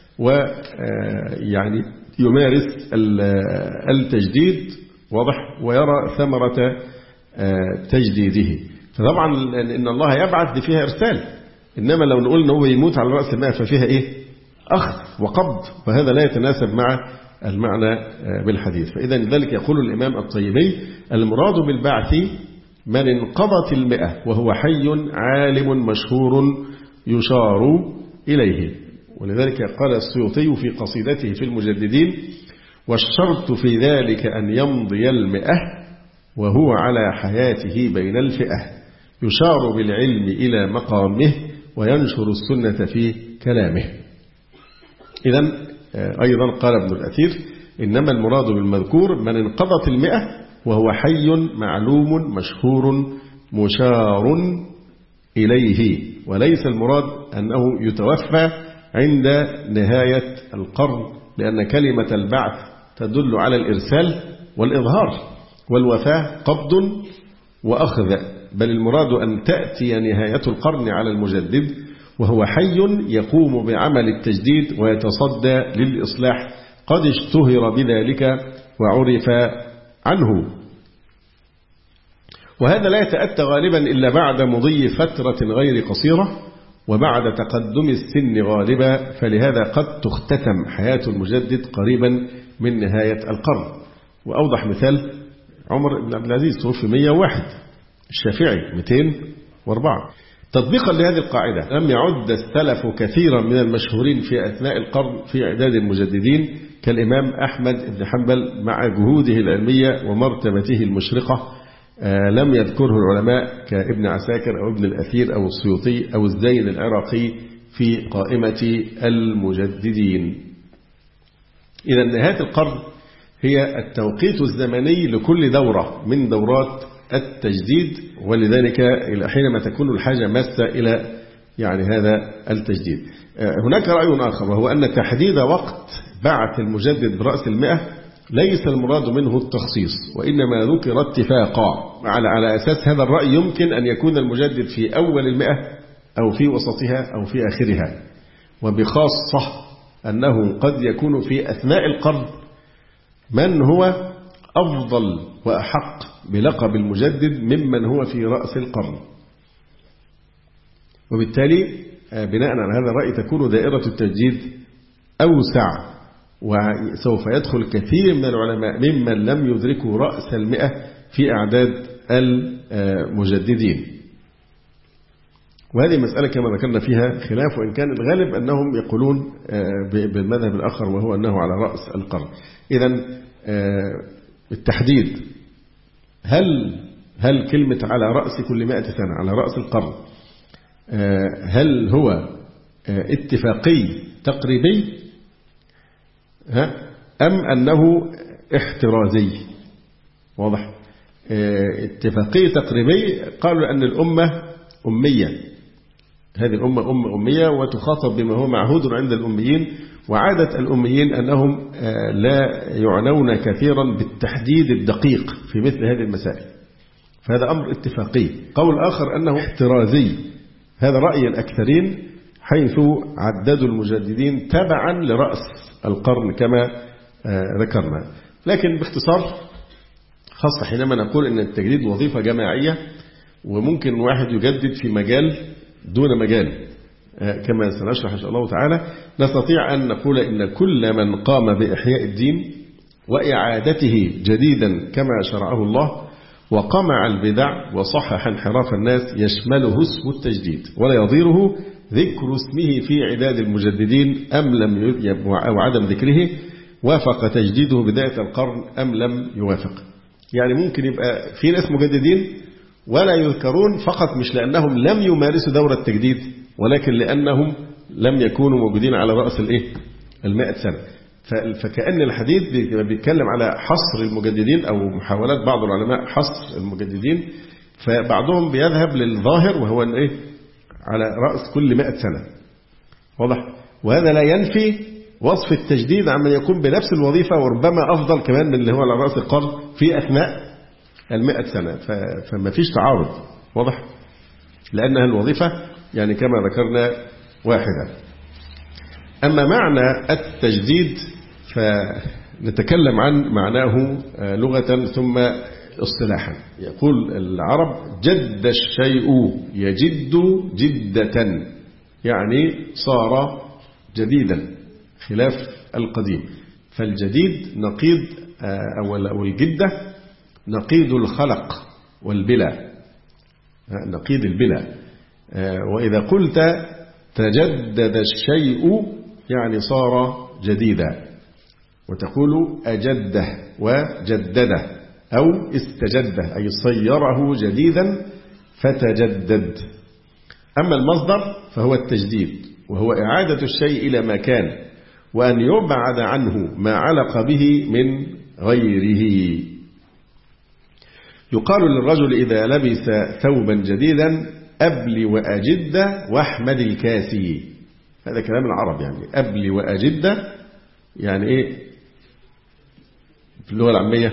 ويعني يمارس التجديد واضح ويرى ثمرة تجديده. فطبعا إن الله يبعث دي فيها إرسال، إنما لو نقول أنه يموت على رأس 100 ففيها أخذ وقبض، وهذا لا يتناسب مع المعنى بالحديث. فإذا لذلك يقول الإمام الطيبي المراد بالبعث من انقضت 100 وهو حي عالم مشهور يشار إليه. ولذلك قال السيوطي في قصيدته في المجددين: والشرط في ذلك أن يمضي 100 وهو على حياته بين الفئة، يشار بالعلم إلى مقامه وينشر السنة في كلامه. إذن أيضا قال ابن الأثير: إنما المراد بالمذكور من انقضت 100 وهو حي معلوم مشهور مشار إليه، وليس المراد أنه يتوفى عند نهاية القرن، لأن كلمة البعث تدل على الإرسال والإظهار، والوفاة قبض وأخذ، بل المراد أن تأتي نهاية القرن على المجدد وهو حي يقوم بعمل التجديد ويتصدى للإصلاح قد اشتهر بذلك وعرف عنه. وهذا لا يتأتى غالبا إلا بعد مضي فترة غير قصيرة وبعد تقدم السن غالبا، فلهذا قد تختتم حياة المجدد قريبا من نهاية القرن. وأوضح مثال عمر بن عبد العزيز توفي 101، الشافعي 204. تطبيقا لهذه القاعدة لم يعد السلف كثيرا من المشهورين في أثناء القرن في إعداد المجددين كالإمام أحمد بن حنبل مع جهوده العلمية ومرتبته المشرقة. لم يذكره العلماء كابن عساكر أو ابن الأثير أو السيوطي أو الزين العراقي في قائمة المجددين. إذا نهاية القرن هي التوقيت الزمني لكل دورة من دورات التجديد، ولذلك حينما تكون الحاجة ماسة إلى يعني هذا التجديد. هناك رأي آخر، وهو أن تحديد وقت بعث المجدد برأس 100 ليس المراد منه التخصيص، وإنما ذكر اتفاقا. على أساس هذا الرأي يمكن أن يكون المجدد في أول 100 أو في وسطها أو في آخرها، وبخاصة أنه قد يكون في أثناء القرن من هو أفضل وأحق بلقب المجدد ممن هو في رأس القرن. وبالتالي بناء على هذا الرأي تكون دائرة التجديد أوسع، وسوف يدخل كثير من العلماء ممن لم يدركوا رأس 100 في أعداد المجددين. وهذه مسألة كما ذكرنا فيها خلاف، وإن كان الغالب أنهم يقولون بالمذهب الآخر وهو أنه على رأس القرن. إذن التحديد هل كلمة على رأس كل 100 سنة على رأس القرن هل هو اتفاقي تقريبي أم أنه احترازي؟ واضح. اتفاقي تقريبي قالوا أن الأمة أمية، هذه الأمة أمية وتخاطب بما هو معهود عند الأميين، وعادة الأميين أنهم لا يعنون كثيرا بالتحديد الدقيق في مثل هذه المسائل، فهذا أمر اتفاقي. قول آخر أنه احترازي، هذا رأي الأكثرين، حيث عددوا المجددين تبعا لرأس القرن كما ذكرنا. لكن باختصار، خاصة حينما نقول أن التجديد وظيفة جماعية، وممكن واحد يجدد في مجال دون مجال كما سنشرح إن شاء الله تعالى، نستطيع أن نقول إن كل من قام بإحياء الدين وإعادته جديدا كما شرعه الله وقمع البدع وصحح انحراف الناس يشمله اسم التجديد ولا يضيره ذكر اسمه في عداد المجددين أم لم أو عدم ذكره، وافق تجديده بداية القرن أم لم يوافق. يعني ممكن يبقى في ناس مجددين ولا يذكرون فقط مش لأنهم لم يمارسوا دور التجديد، ولكن لأنهم لم يكونوا موجودين على رأس 100 سنة. فكأن الحديث بيتكلم على حصر المجددين أو محاولات بعض العلماء حصر المجددين، فبعضهم بيذهب للظاهر وهو على رأس كل 100 سنة. واضح؟ وهذا لا ينفي وصف التجديد عمن يكون بنفس الوظيفة وربما أفضل كمان من اللي هو على رأس القرن في أثناء 100 سنة. فما فيش تعارض. واضح؟ لأنها الوظيفة يعني كما ذكرنا واحدة. أما معنى التجديد فنتكلم عن معناه لغة ثم اصطلاحا. يقول العرب: جد الشيء يجد جدة، يعني صار جديدا خلاف القديم. فالجديد نقيض أو الجدة نقيض الخلق والبلا، نقيض البلا. وإذا قلت تجدد الشيء يعني صار جديدا، وتقول أجده وجدده أو استجده أي صيره جديدا فتجدد. أما المصدر فهو التجديد، وهو إعادة الشيء إلى ما كان وأن يبعد عنه ما علق به من غيره. يقال للرجل إذا لبس ثوبا جديدا: أبلي وأجد واحمد الكاسي. هذا كلام العرب، يعني أبلي وأجد يعني إيه في اللغة العامية؟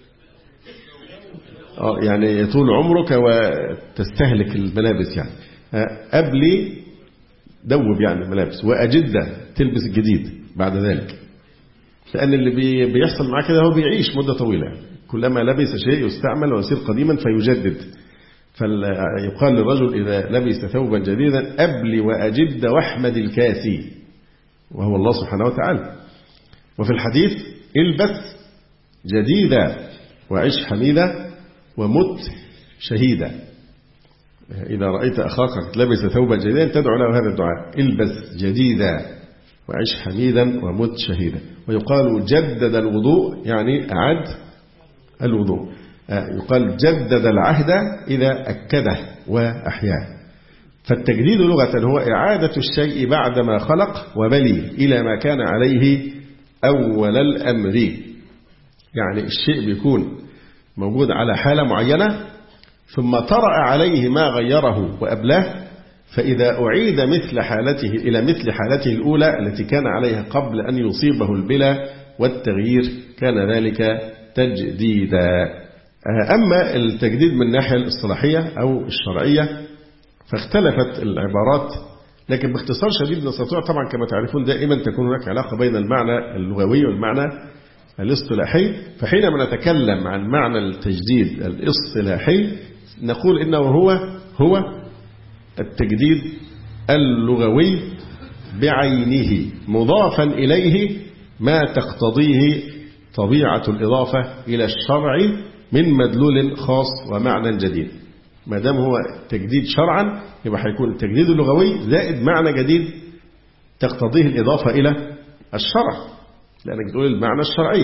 يعني طول عمرك وتستهلك الملابس. يعني أبلي دوب يعني ملابس، وأجد تلبس الجديد بعد ذلك. لأن اللي بيحصل معاه كده هو بيعيش مدة طويلة، كلما لبس شيء يستعمل ويصير قديما فيجدد. فيقال للرجل إذا لبس ثوبا جديدا: أبلي وأجد واحمد الكاسي، وهو الله سبحانه وتعالى. وفي الحديث: البس جديدا وعش حميدا ومت شهيدا. إذا رأيت أخاك لبس ثوبا جديدا تدعو له هذا الدعاء: البس جديدا وعش حميدا ومت شهيدا. ويقال جدد الوضوء يعني أعد الوضوء. يقال جدد العهد إذا أكده وأحياه. فالتجديد لغة هو إعادة الشيء بعدما خلق وبلي إلى ما كان عليه أول الأمر. يعني الشيء بيكون موجود على حالة معينة ثم طرأ عليه ما غيره وأبلاه، فإذا أعيد مثل حالته إلى مثل حالته الأولى التي كان عليها قبل أن يصيبه البلا والتغيير كان ذلك تجديدا. أما التجديد من الناحية الاصطلاحية أو الشرعية فاختلفت العبارات، لكن باختصار شديد نستطيع طبعا كما تعرفون دائما تكون هناك علاقة بين المعنى اللغوي والمعنى الاصطلاحي. فحينما نتكلم عن معنى التجديد الاصطلاحي نقول إنه هو التجديد اللغوي بعينه مضافا إليه ما تقتضيه طبيعة الإضافة إلى الشرع من مدلول خاص ومعنى جديد. ما دام هو تجديد شرعا يبقى هيكون التجديد اللغوي زائد معنى جديد تقتضيه الإضافة إلى الشرع، لأنك تقول المعنى الشرعي.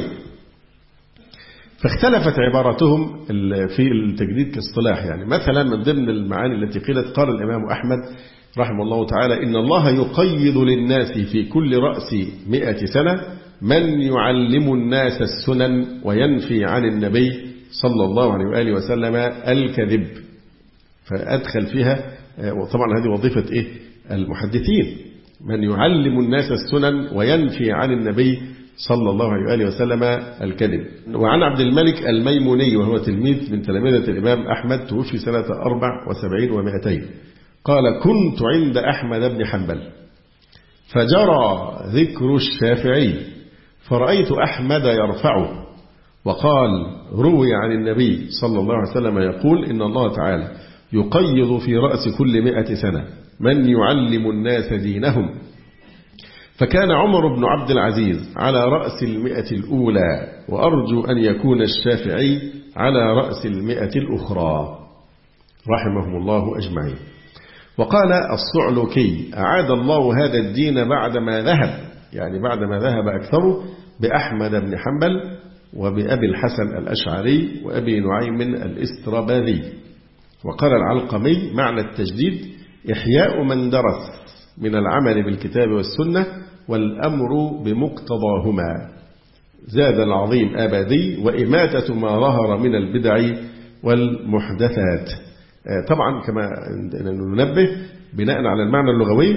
فاختلفت عباراتهم في التجديد كاصطلاح. يعني مثلا من ضمن المعاني التي قيلت قال الإمام أحمد رحمه الله تعالى: إن الله يقيد للناس في كل رأس 100 سنة من يعلم الناس السنن وينفي عن النبي صلى الله عليه وآله وسلم الكذب. فأدخل فيها، وطبعا هذه وظيفة المحدثين، من يعلم الناس السنن وينفي عن النبي صلى الله عليه وآله وسلم الكذب. وعن عبد الملك الميموني وهو تلميذ من تلامذة الإمام أحمد توفي سنة 74 و200 قال: كنت عند أحمد بن حنبل فجرى ذكر الشافعي فرأيت أحمد يرفعه وقال: روي عن النبي صلى الله عليه وسلم يقول: إن الله تعالى يقيض في رأس كل 100 سنة من يعلم الناس دينهم. فكان عمر بن عبد العزيز على رأس 100 الأولى، وأرجو أن يكون الشافعي على رأس 100 الأخرى رحمهم الله أجمعين. وقال الصعلوكي: أعاد الله هذا الدين بعدما ذهب، يعني بعدما ذهب أكثره، بأحمد بن حنبل وبأبي الحسن الأشعري وأبي نعيم الإستراباذي. وقال العلقمي: معنى التجديد إحياء من درس من العمل بالكتاب والسنة والأمر بمقتضاهما. زاد العظيم آبادي: وإماتة ما ظهر من البدع والمحدثات. طبعا كما ننبه بناء على المعنى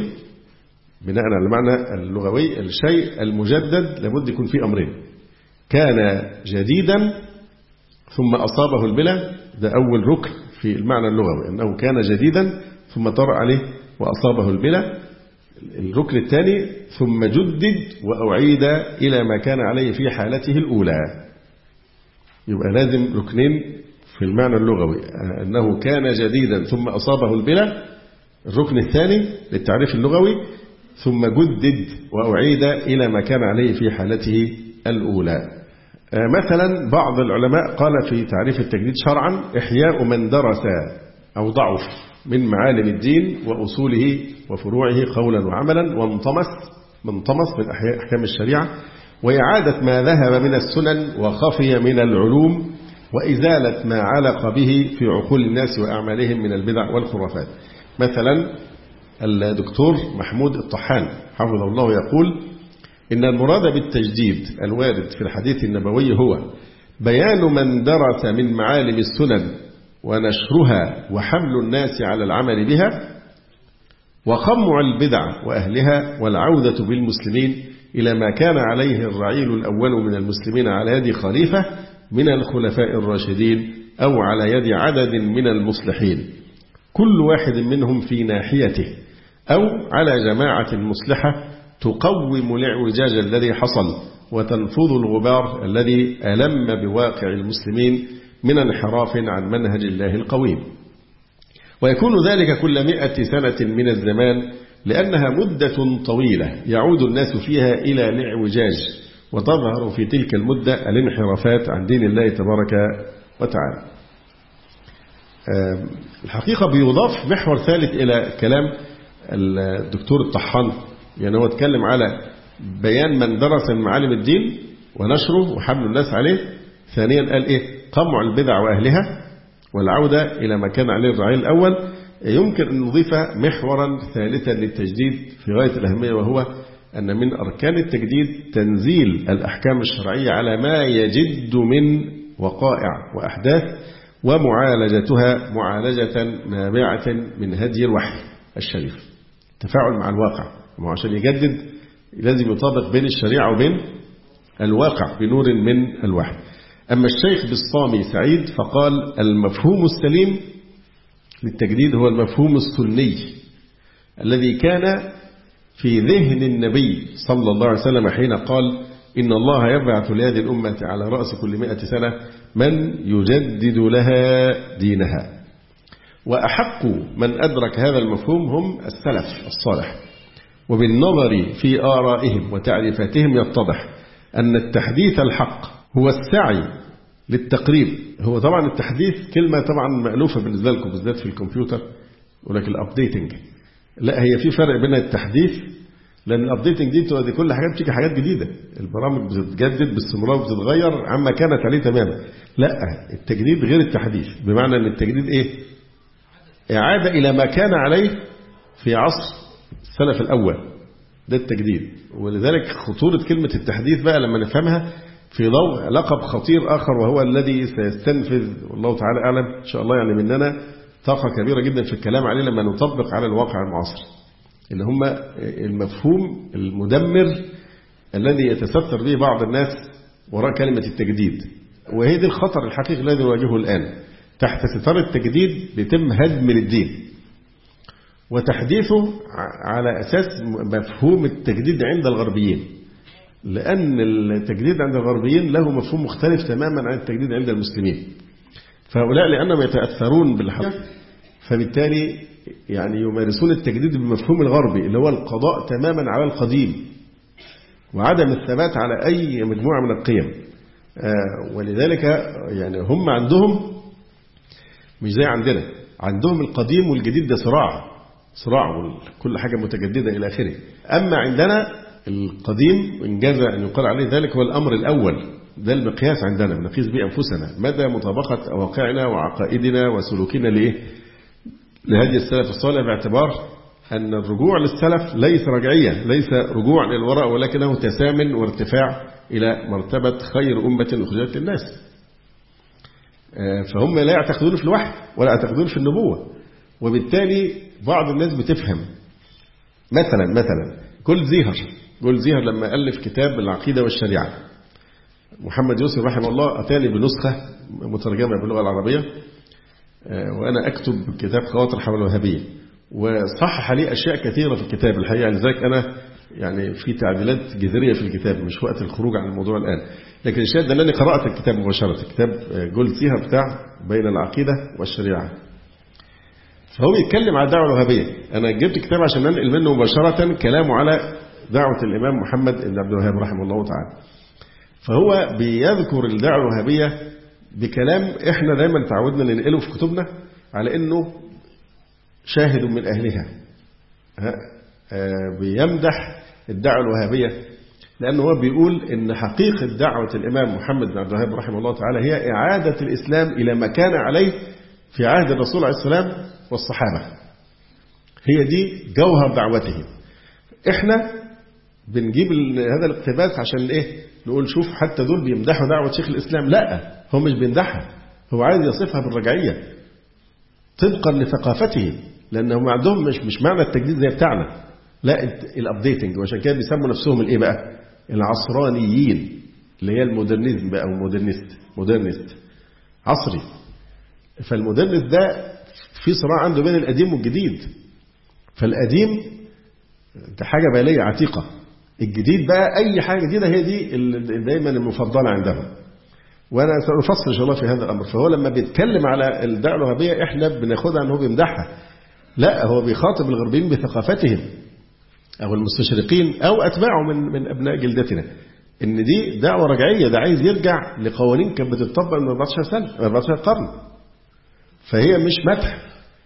اللغوي الشيء المجدد لابد يكون فيه أمرين: كان جديدا ثم أصابه البلى، ده أول ركن في المعنى اللغوي، أنه كان جديدا ثم طرأ عليه وأصابه البلى. الركن الثاني: ثم جدد وأعيد إلى ما كان عليه في حالته الأولى. يبقى لازم ركنين في المعنى اللغوي: أنه كان جديدا ثم أصابه البلى، الركن الثاني للتعريف اللغوي، ثم جدد وأعيد إلى ما كان عليه في حالته الأولى. مثلا بعض العلماء قال في تعريف التجديد شرعا: إحياء من درس أو ضعف من معالم الدين وأصوله وفروعه قولا وعملا، وانطمس من أحكام الشريعة، وإعادة ما ذهب من السنن وخفي من العلوم، وإزالة ما علق به في عقول الناس وأعمالهم من البدع والخرافات. مثلا الدكتور محمود الطحان حفظه الله يقول: إن المراد بالتجديد الوارد في الحديث النبوي هو بيان من درس من معالم السنن ونشرها وحمل الناس على العمل بها، وقمع البدع وأهلها، والعودة بالمسلمين إلى ما كان عليه الرعيل الأول من المسلمين على يد خليفة من الخلفاء الراشدين أو على يد عدد من المصلحين، كل واحد منهم في ناحيته، أو على جماعة مصلحة تقوم الاعوجاج الذي حصل وتنفض الغبار الذي ألم بواقع المسلمين من انحراف عن منهج الله القويم. ويكون ذلك كل 100 سنة من الزمان، لأنها مدة طويلة يعود الناس فيها إلى الاعوجاج، وتظهر في تلك المدة الانحرافات عن دين الله تبارك وتعالى. الحقيقة بيضاف محور ثالث إلى كلام الدكتور الطحان، يعني هو اتكلم على بيان من درس من معالم الدين ونشره وحمل الناس عليه. ثانيا قال إيه؟ قمع البدع وأهلها والعودة إلى ما كان عليه الرعيل الأول. يمكن أن نضيف محورا ثالثا للتجديد في غاية الأهمية، وهو أن من أركان التجديد تنزيل الأحكام الشرعية على ما يجد من وقائع وأحداث، ومعالجتها معالجة نابعة من هدي الوحي الشريف، تفاعل مع الواقع. وعشان يجدد لازم يطابق بين الشريعة وبين الواقع بنور من الوحي. أما الشيخ بسطامي سعيد فقال: المفهوم السليم للتجديد هو المفهوم السني الذي كان في ذهن النبي صلى الله عليه وسلم حين قال: إن الله يبعث لهذه الأمة على رأس كل 100 سنة من يجدد لها دينها. وأحق من أدرك هذا المفهوم هم السلف الصالح. وبالنظر في آرائهم وتعريفاتهم يتضح أن التحديث الحق هو السعي للتقريب. هو طبعا التحديث كلمة طبعا مألوفة بالنسبة لكم بالذات في الكمبيوتر، ولكن الابديتنج لا، هي في فرق بين التحديث، لأن الابديتنج دي كل حاجات بتيجي حاجات جديدة، البرامج بتتجدد باستمرار وبتتغير عما كانت عليه تماما. لا، التجديد غير التحديث، بمعنى أن التجديد إيه؟ إعادة إلى ما كان عليه في عصر السلف الأول، ده التجديد. ولذلك خطورة كلمة التحديث بقى لما نفهمها في ضوء لقب خطير آخر، وهو الذي سيستنفذ والله تعالى أعلم إن شاء الله يعني مننا طاقة كبيرة جدا في الكلام عليه لما نطبق على الواقع المعاصر، اللي هم المفهوم المدمر الذي يتستر به بعض الناس وراء كلمة التجديد. وهي دي الخطر الحقيقي الذي نواجهه الآن. تحت ستار التجديد بيتم هدم الدين وتحديثه على أساس مفهوم التجديد عند الغربيين، لأن التجديد عند الغربيين له مفهوم مختلف تماما عن التجديد عند المسلمين. فهؤلاء لأنهم يتأثرون بالحق، فبالتالي يعني يمارسون التجديد بالمفهوم الغربي اللي هو القضاء تماما على القديم وعدم الثبات على أي مجموعة من القيم. ولذلك يعني هم عندهم مش زي عندنا، عندهم القديم والجديد ده صراع وكل حاجة متجددة إلى آخره. أما عندنا القديم إن جاز أن يقال عليه ذلك هو الأمر الأول، ده المقياس عندنا، بنقيس به أنفسنا مدى مطابقة واقعنا وعقائدنا وسلوكنا لهدي السلف الصالح، باعتبار أن الرجوع للسلف ليس رجعية، ليس رجوع للوراء، ولكنه تسام وارتفاع إلى مرتبة خير أمة أخرجت للناس. فهم لا يعتقدون في الوحي ولا يعتقدون في النبوة، وبالتالي بعض الناس بتفهم مثلا جول زيهر لما ألف كتاب العقيدة والشريعة، محمد يوسف رحمه الله أتاني بنسخة مترجمة باللغة العربية وأنا أكتب كتاب خواطر حول الوهابية، وصحح لي أشياء كثيرة في الكتاب الحقيقة، لذلك أنا يعني في تعديلات جذرية في الكتاب، مش وقت الخروج عن الموضوع الآن، لكن الشاهد أنني قرأت الكتاب مباشرة، كتاب جول زيهر بتاع بين العقيدة والشريعة. فهو يتكلم على الدعوة الوهابية، أنا جبت كتاب عشان ننقل منه مباشرة كلامه على دعوة الإمام محمد بن عبد الوهاب رحمه الله تعالى. فهو بيذكر الدعوة الوهابية بكلام إحنا دايما تعودنا ننقله في كتبنا على إنه شاهد من أهلها، بيمدح الدعوة الوهابية، لأنه هو بيقول إن حقيقة دعوة الإمام محمد بن عبد الوهاب رحمه الله تعالى هي إعادة الإسلام إلى ما كان عليه في عهد الرسول عليه السلام والصحابة، هي دي جوهر دعوته. إحنا بنجيب هذا الاقتباس عشان إيه؟ نقول شوف حتى دول بيمدحوا دعوة شيخ الإسلام، لا هو مش بيمدحها، هو عايز يصفها بالرجعية طبقا لثقافتهم، لأنهم عندهم مش معنى التجديد زي بتاعنا، لا الابديتنج، وعشان كده بيسموا نفسهم الايه بقى؟ العصرانيين، اللي هي المودرنيزم بقى، او مودرنست عصري. فالمودرنست ده في صراع عنده بين القديم والجديد، فالقديم ده حاجة بالية عتيقة، الجديد بقى أي حاجة جديدة هي دي دايما المفضلة عندهم، وأنا سأفصل إن شاء الله في هذا الأمر. فهو لما بيتكلم على الدعوة الوهابية إحنا بناخدها أنه بيمدحها، لا هو بيخاطب الغربيين بثقافتهم أو المستشرقين أو أتباعه من أبناء جلدتنا، إن دي دعوة رجعية، ده عايز يرجع لقوانين كانت بتطبق من 14 قرن، فهي مش مدح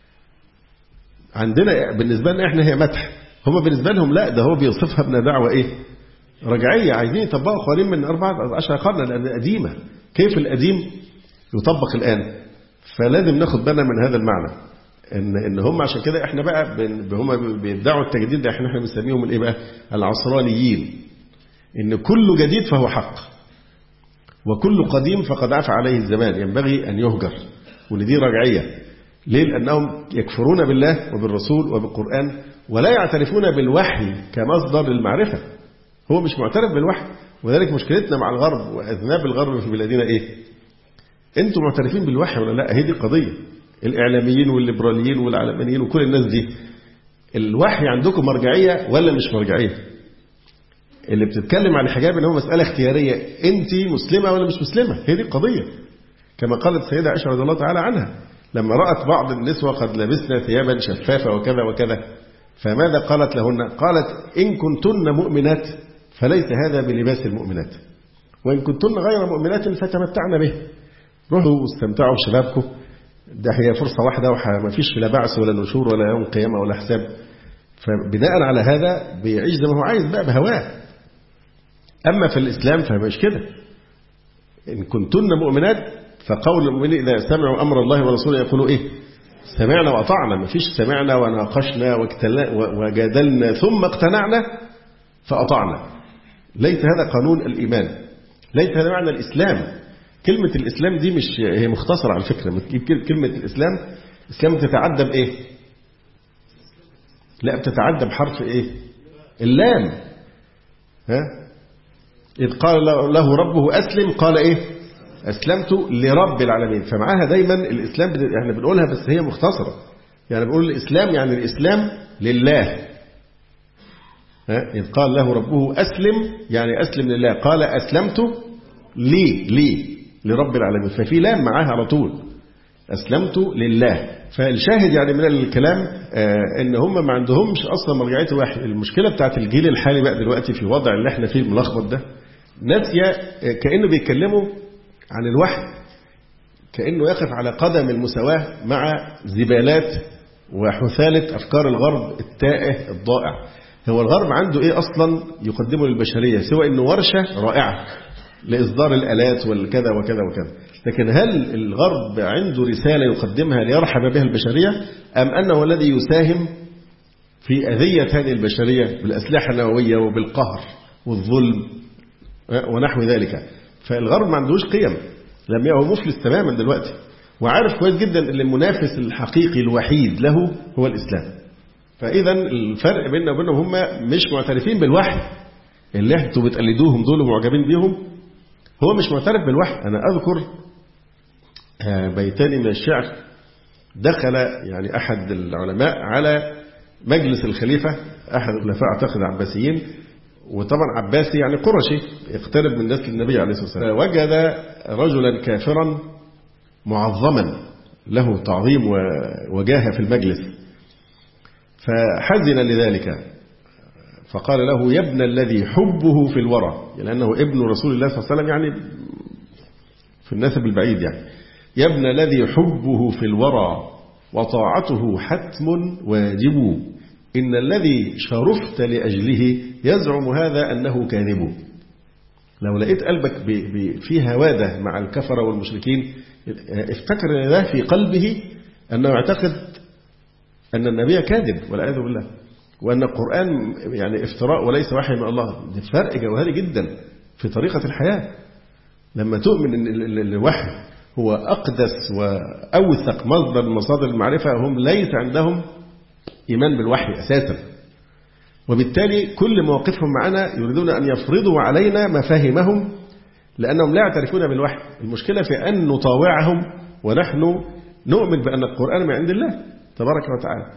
عندنا، بالنسبة لنا إحنا هي مدح، هم بالنسبة لهم لا، ده هو بيوصفها بنا دعوة إيه؟ رجعية، عايزين يطبقوا قوانين من 14 قرن لأن قديمة، كيف القديم يطبق الآن؟ فلازم ناخد بالنا من هذا المعنى، إن هم عشان كده إحنا بقى هم بيدعوا التجديد ده، إحنا بنسميهم الإيه بقى؟ العصرانيين، إن كل جديد فهو حق وكل قديم فقد عفى عليه الزمان، ينبغي أن يهجر، وإن دي رجعية. ليه؟ لأنهم يكفرون بالله وبالرسول وبالقرآن ولا يعترفون بالوحي كمصدر للمعرفة، هو مش معترف بالوحي، وذلك مشكلتنا مع الغرب وأذناب الغرب في بلادنا إيه؟ أنتم معترفين بالوحي ولا لا؟ هي دي قضية. الإعلاميين والليبراليين والعلمانيين وكل الناس دي، الوحي عندكم مرجعية ولا مش مرجعية؟ اللي بتتكلم عن الحجاب إن هو مسألة اختيارية، أنت مسلمة ولا مش مسلمة، هي دي القضية. كما قالت السيدة عائشة رضي الله تعالى عنها لما رأت بعض النسوة قد لبسنا ثيابا شفافة وكذا وكذا، فماذا قالت لهن؟ قالت إن كنتن مؤمنات فليس هذا بلباس المؤمنات، وإن كنتن غير مؤمنات فتمتعن به، روحوا واستمتعوا بشبابكم، ده هي فرصة واحدة وما فيش لا بعث ولا نشور ولا يوم قيامة ولا حساب. فبناء على هذا بيعيش زي ما هو عايز بقى بهواه. أما في الإسلام فمش كده، إن كنتن مؤمنات فقول المؤمنين إذا سمعوا أمر الله ورسوله يقولوا إيه؟ سمعنا وأطعنا، ما فيش سمعنا وناقشنا وجادلنا ثم اقتنعنا فأطعنا، ليس هذا قانون الإيمان، ليس هذا معنى الإسلام. كلمة الإسلام دي مش هي مختصرة على فكرة، كلمة الإسلام بتتعدى بإيه؟ لا بتتعدى بحرف إيه؟ اللام. إذ قال له ربه أسلم قال إيه؟ أسلمت لرب العالمين. فمعاها دايما الإسلام احنا بنقولها بس هي مختصرة، يعني بنقول الإسلام يعني الإسلام لله. إذ قال له ربه أسلم يعني أسلم لله، قال أسلمت لرب العالمين، ففي لام معاها على طول، أسلمت لله. فالشاهد يعني من الكلام إن هم ما عندهمش أصلا مرجعية الوحي. المشكلة بتاعت الجيل الحالي بقى دلوقتي في وضع اللي احنا فيه الملخبط ده، ناسية كأنه بيتكلموا عن الوحي كأنه يقف على قدم المساواة مع زبالات وحثالة أفكار الغرب التائه الضائع. هو الغرب عنده إيه أصلا يقدمه للبشرية سوى إنه ورشة رائعة لإصدار الآلات والكذا وكذا وكذا، لكن هل الغرب عنده رسالة يقدمها ليرحب بها البشرية، أم أنه الذي يساهم في أذية هذه البشرية بالأسلحة النووية وبالقهر والظلم ونحو ذلك؟ فالغرب ما عندوش قيم، لم هو مفلس تماما دلوقتي، وعارف كويس جدا ان المنافس الحقيقي الوحيد له هو الإسلام. فإذا الفرق بيننا وبينهم هم مش معترفين بالوحي اللي انتوا بتقلدوهم دول ومعجبين بيهم، هو مش معترف بالوحي. أنا أذكر بيتان من الشعر، دخل يعني أحد العلماء على مجلس الخليفة أحد الخلفاء أعتقد عباسيين، وطبعا عباسي يعني قرشي يقترب من نسل النبي عليه الصلاة والسلام، وجد رجلا كافرا معظما له تعظيم ووجاهة في المجلس، فحزن لذلك فقال له: يا ابن الذي حبه في الورى، لأنه ابن رسول الله صلى الله عليه وسلم يعني في النسب البعيد، يعني يا ابن الذي حبه في الورى وطاعته حتم واجب، إن الذي شرفت لأجله يزعم هذا أنه كاذب. لو لقيت قلبك في هوادة مع الكفرة والمشركين، افتكر ان ده في قلبه أنه يعتقد أن النبي كاذب والعياذ بالله، وأن القرآن يعني افتراء وليس وحي من الله. ده فرق جوهري جدا في طريقة الحياة. لما تؤمن أن الوحي هو أقدس وأوثق مصدر من مصادر المعرفة، هم ليس عندهم إيمان بالوحي أساسا، وبالتالي كل مواقفهم معنا يريدون أن يفرضوا علينا مفاهيمهم لأنهم لا يعترفون بالوحي. المشكلة في أن نطاوعهم ونحن نؤمن بأن القرآن من عند الله تبارك وتعالى.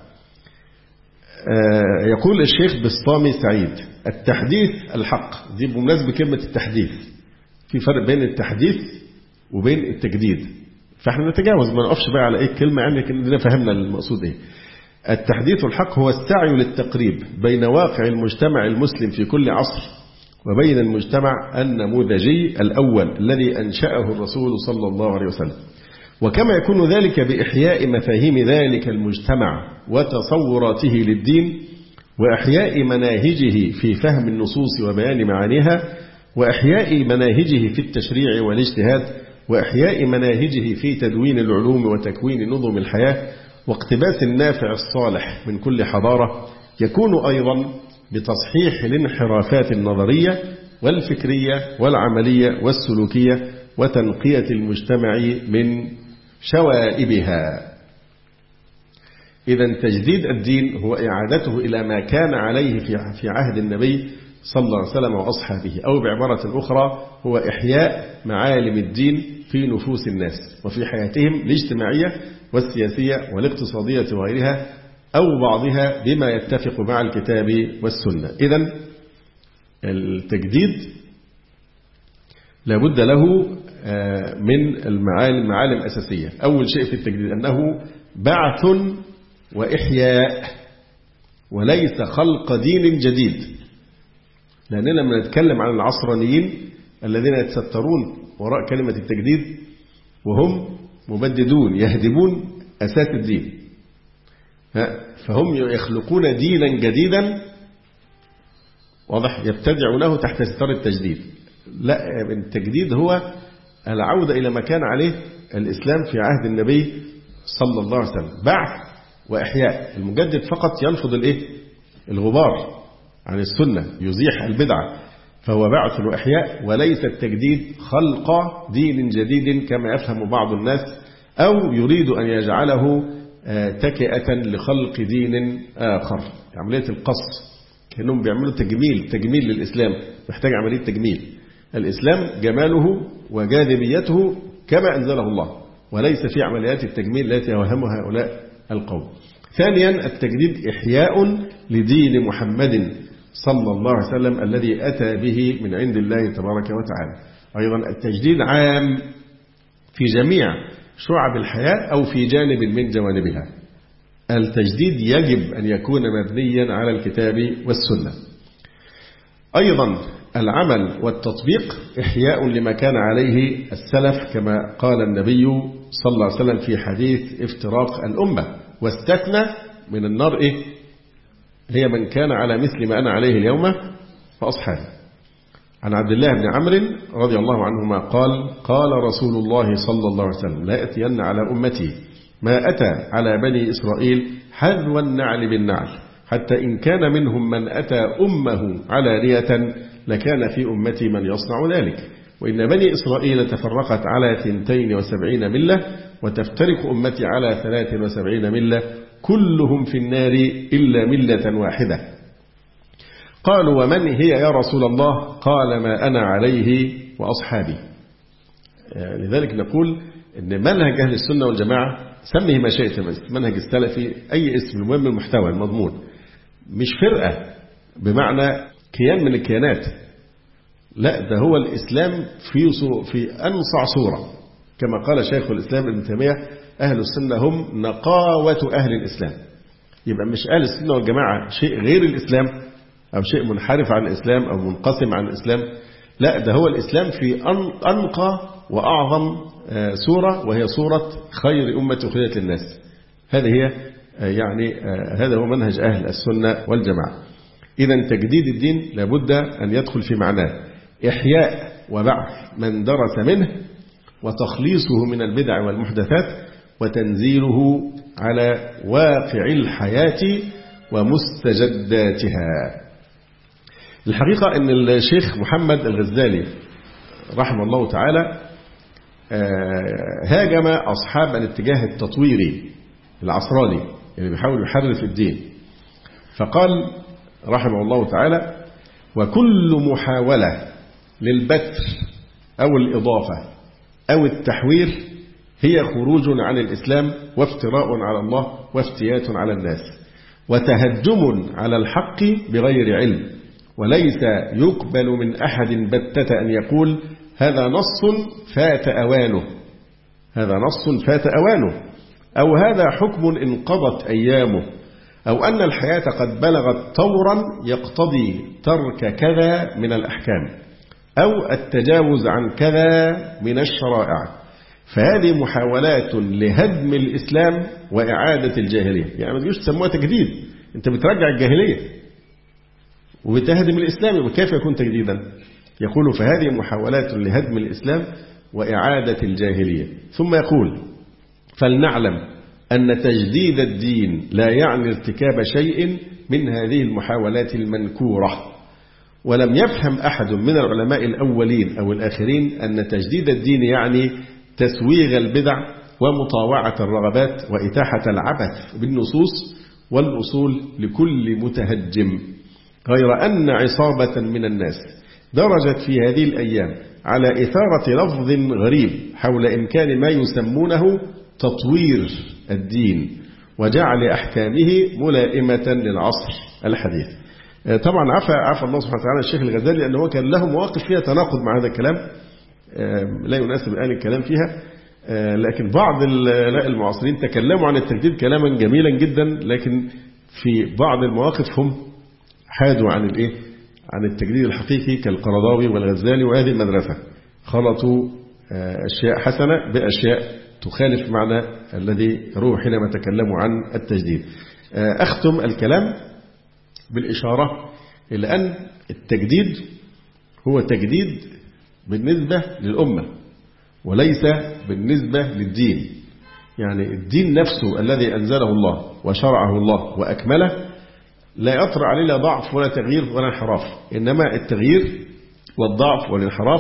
يقول الشيخ بسطامي سعيد: التحديث الحق. دي بمناسبة كلمة التحديث، في فرق بين التحديث وبين التجديد، فاحنا نتجاوز ما نقفش بقى على ايه كلمة، يعني كنا فهمنا المقصود ايه. التحديث الحق هو السعي للتقريب بين واقع المجتمع المسلم في كل عصر وبين المجتمع النموذجي الأول الذي أنشأه الرسول صلى الله عليه وسلم، وكما يكون ذلك بإحياء مفاهيم ذلك المجتمع وتصوراته للدين، وإحياء مناهجه في فهم النصوص وبيان معانيها، وإحياء مناهجه في التشريع والاجتهاد، وإحياء مناهجه في تدوين العلوم وتكوين نظم الحياة، واقتباس النافع الصالح من كل حضارة. يكون أيضا بتصحيح الانحرافات النظرية والفكرية والعملية والسلوكية، وتنقية المجتمع من شوائبها. إذن تجديد الدين هو إعادته إلى ما كان عليه في عهد النبي صلى الله عليه وسلم وأصحابه، أو بعبارة أخرى هو إحياء معالم الدين في نفوس الناس وفي حياتهم الاجتماعية والسياسية والاقتصادية وغيرها، أو بعضها بما يتفق مع الكتاب والسنة. إذن التجديد لابد له من المعالم أساسية. أول شيء في التجديد أنه بعث وإحياء وليس خلق دين جديد، لأننا لما نتكلم عن العصرانيين الذين يتسترون وراء كلمة التجديد وهم مبددون يهدمون أساس الدين، فهم يخلقون دينا جديدا واضح يبتدعونه تحت ستار التجديد. لا، التجديد هو العودة إلى ما كان عليه الإسلام في عهد النبي صلى الله عليه وسلم، بعث وإحياء. المجدد فقط ينفض الغبار عن السنة، يزيح البدعة، فهو بعث وإحياء وليس التجديد خلق دين جديد كما يفهم بعض الناس، أو يريد أن يجعله تكئة لخلق دين آخر، عملية القص، كأنهم بيعملوا تجميل للإسلام، محتاج عملية تجميل. الإسلام جماله وجاذبيته كما أنزله الله، وليس في عمليات التجميل التي يوهمها هؤلاء القوم. ثانيا التجديد إحياء لدين محمد صلى الله عليه وسلم الذي أتى به من عند الله تبارك وتعالى. أيضا التجديد عام في جميع شعب الحياة أو في جانب من جوانبها. التجديد يجب أن يكون مبنيا على الكتاب والسنة. أيضا العمل والتطبيق إحياء لما كان عليه السلف، كما قال النبي صلى الله عليه وسلم في حديث افتراق الأمة، واستثنى من النار إيه؟ هي من كان على مثل ما أنا عليه اليوم فأصحابي. عن عبد الله بن عمرو رضي الله عنهما قال قال رسول الله صلى الله عليه وسلم لا يأتين على أمتي ما أتى على بني إسرائيل حذو النعل بالنعل حتى إن كان منهم من أتى أمه علانية لكان في أمتي من يصنع ذلك. وإن بني إسرائيل تفرقت على 72 ملة وتفترق أمتي على 73 ملة كلهم في النار إلا ملة واحدة. قالوا ومن هي يا رسول الله؟ قال ما أنا عليه وأصحابي. لذلك نقول إن منهج أهل السنة والجماعة سميه ما شئت، بس منهج السلفي أي اسم، المهم المحتوى المضمون، مش فرقة بمعنى كيان من الكيانات، لا ده هو الإسلام في أنصع صورة، كما قال شيخ الإسلام ابن تيمية أهل السنة هم نقاوة أهل الإسلام. يبقى مش أهل السنة والجماعة شيء غير الإسلام أو شيء منحرف عن الإسلام أو منقسم عن الإسلام، لا ده هو الإسلام في أنقى وأعظم صورة، وهي صورة خير أمة أخرجت للناس. هذه هي يعني هذا هو منهج أهل السنة والجماعة. إذا تجديد الدين لابد أن يدخل في معناه إحياء وبعث من درس منه، وتخليصه من البدع والمحدثات، وتنزيله على واقع الحياة ومستجداتها. الحقيقة أن الشيخ محمد الغزالي رحمه الله تعالى هاجم أصحاب الاتجاه التطويري العصراني اللي بيحاول يحرف الدين، فقال رحمه الله تعالى وكل محاولة للبتر أو الإضافة أو التحوير هي خروج عن الإسلام وافتراء على الله وافتيات على الناس وتهجم على الحق بغير علم، وليس يقبل من أحد بتة أن يقول هذا نص فات أوانه، هذا نص فات أوانه، أو هذا حكم انقضت أيامه، أو أن الحياة قد بلغت طورا يقتضي ترك كذا من الأحكام أو التجاوز عن كذا من الشرائع. فهذه محاولات لهدم الإسلام وإعادة الجاهلية. يعني ما تجوش تسموها تجديد، أنت بترجع الجاهلية وبتهدم الإسلام، وكيف يكون تجديدا؟ يقول فهذه محاولات لهدم الإسلام وإعادة الجاهلية. ثم يقول فلنعلم أن تجديد الدين لا يعني ارتكاب شيء من هذه المحاولات المنكورة. ولم يفهم أحد من العلماء الأولين أو الآخرين أن تجديد الدين يعني تسويغ البدع ومطاوعة الرغبات وإتاحة العبث بالنصوص والأصول لكل متهجم، غير أن عصابة من الناس درجت في هذه الأيام على إثارة لفظ غريب حول إمكان ما يسمونه تطوير الدين وجعل أحكامه ملائمة للعصر الحديث. طبعا عفى الله سبحانه وتعالى الشيخ الغزالي لأنه كان له مواقف فيها تناقض مع هذا الكلام لا يناسب الآن الكلام فيها، لكن بعض المعاصرين تكلموا عن التجديد كلاما جميلا جدا، لكن في بعض المواقف هم حادوا عن التجديد الحقيقي كالقرضاوي والغزالي وهذه المدرسة، خلطوا أشياء حسنة بأشياء تخالف معنى الذي روح حينما تكلموا عن التجديد. أختم الكلام بالإشارة إلى أن التجديد هو تجديد بالنسبة للأمة وليس بالنسبة للدين. يعني الدين نفسه الذي أنزله الله وشرعه الله وأكمله لا يطرأ عليه لا ضعف ولا تغيير ولا انحراف، إنما التغيير والضعف والانحراف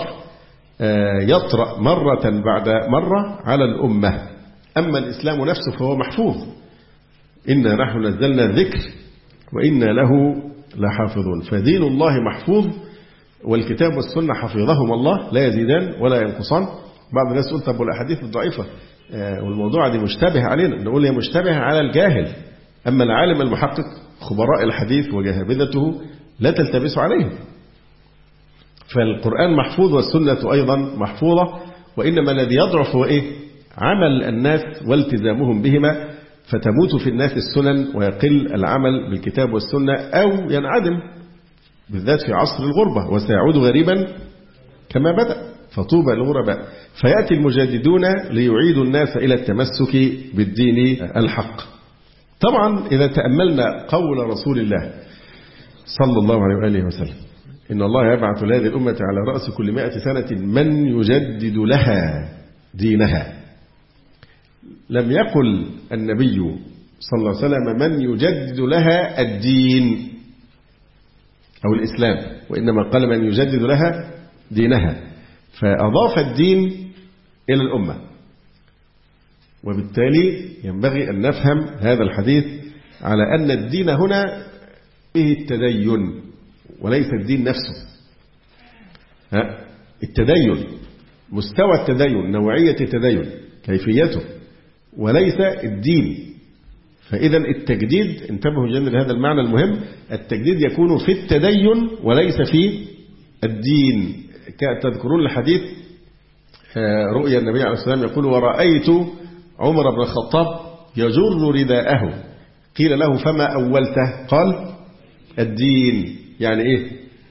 يطرأ مرة بعد مرة على الأمة. أما الإسلام نفسه فهو محفوظ، إنا نحن نزلنا الذكر وإنا له لحافظون. فدين الله محفوظ والكتاب والسنة حفظهم الله لا يزيدان ولا ينقصان. بعض الناس يقول طب والأحاديث الضعيفة والموضوع دي مشتبه علينا، نقول هي مشتبه على الجاهل، أما العالم المحقق خبراء الحديث وجهابذته لا تلتبسوا عليه. فالقرآن محفوظ والسنة أيضا محفوظة، وإنما الذي يضعف هو عمل الناس والتزامهم بهما، فتموت في الناس السنن ويقل العمل بالكتاب والسنة أو ينعدم، بالذات في عصر الغربة، وسيعود غريبا كما بدأ فطوبى للغرباء. فيأتي المجددون ليعيدوا الناس إلى التمسك بالدين الحق. طبعا إذا تأملنا قول رسول الله صلى الله عليه وآله وسلم إن الله يبعث لهذه الأمة على رأس كل 100 سنة من يجدد لها دينها. لم يقل النبي صلى الله عليه وسلم من يجدد لها الدين أو الإسلام، وإنما قال من يجدد لها دينها، فأضاف الدين إلى الأمة. وبالتالي ينبغي أن نفهم هذا الحديث على أن الدين هنا به التدين وليس الدين نفسه. التدين، مستوى التدين، نوعية التدين، كيفيته، وليس الدين. فإذا التجديد، انتبهوا جدا لهذا المعنى المهم، التجديد يكون في التدين وليس في الدين. تذكرون الحديث رؤيا النبي عليه الصلاة والسلام يقول ورأيت عمر بن الخطاب يجر رداءه قيل له فما أولته؟ قال الدين. يعني إيه؟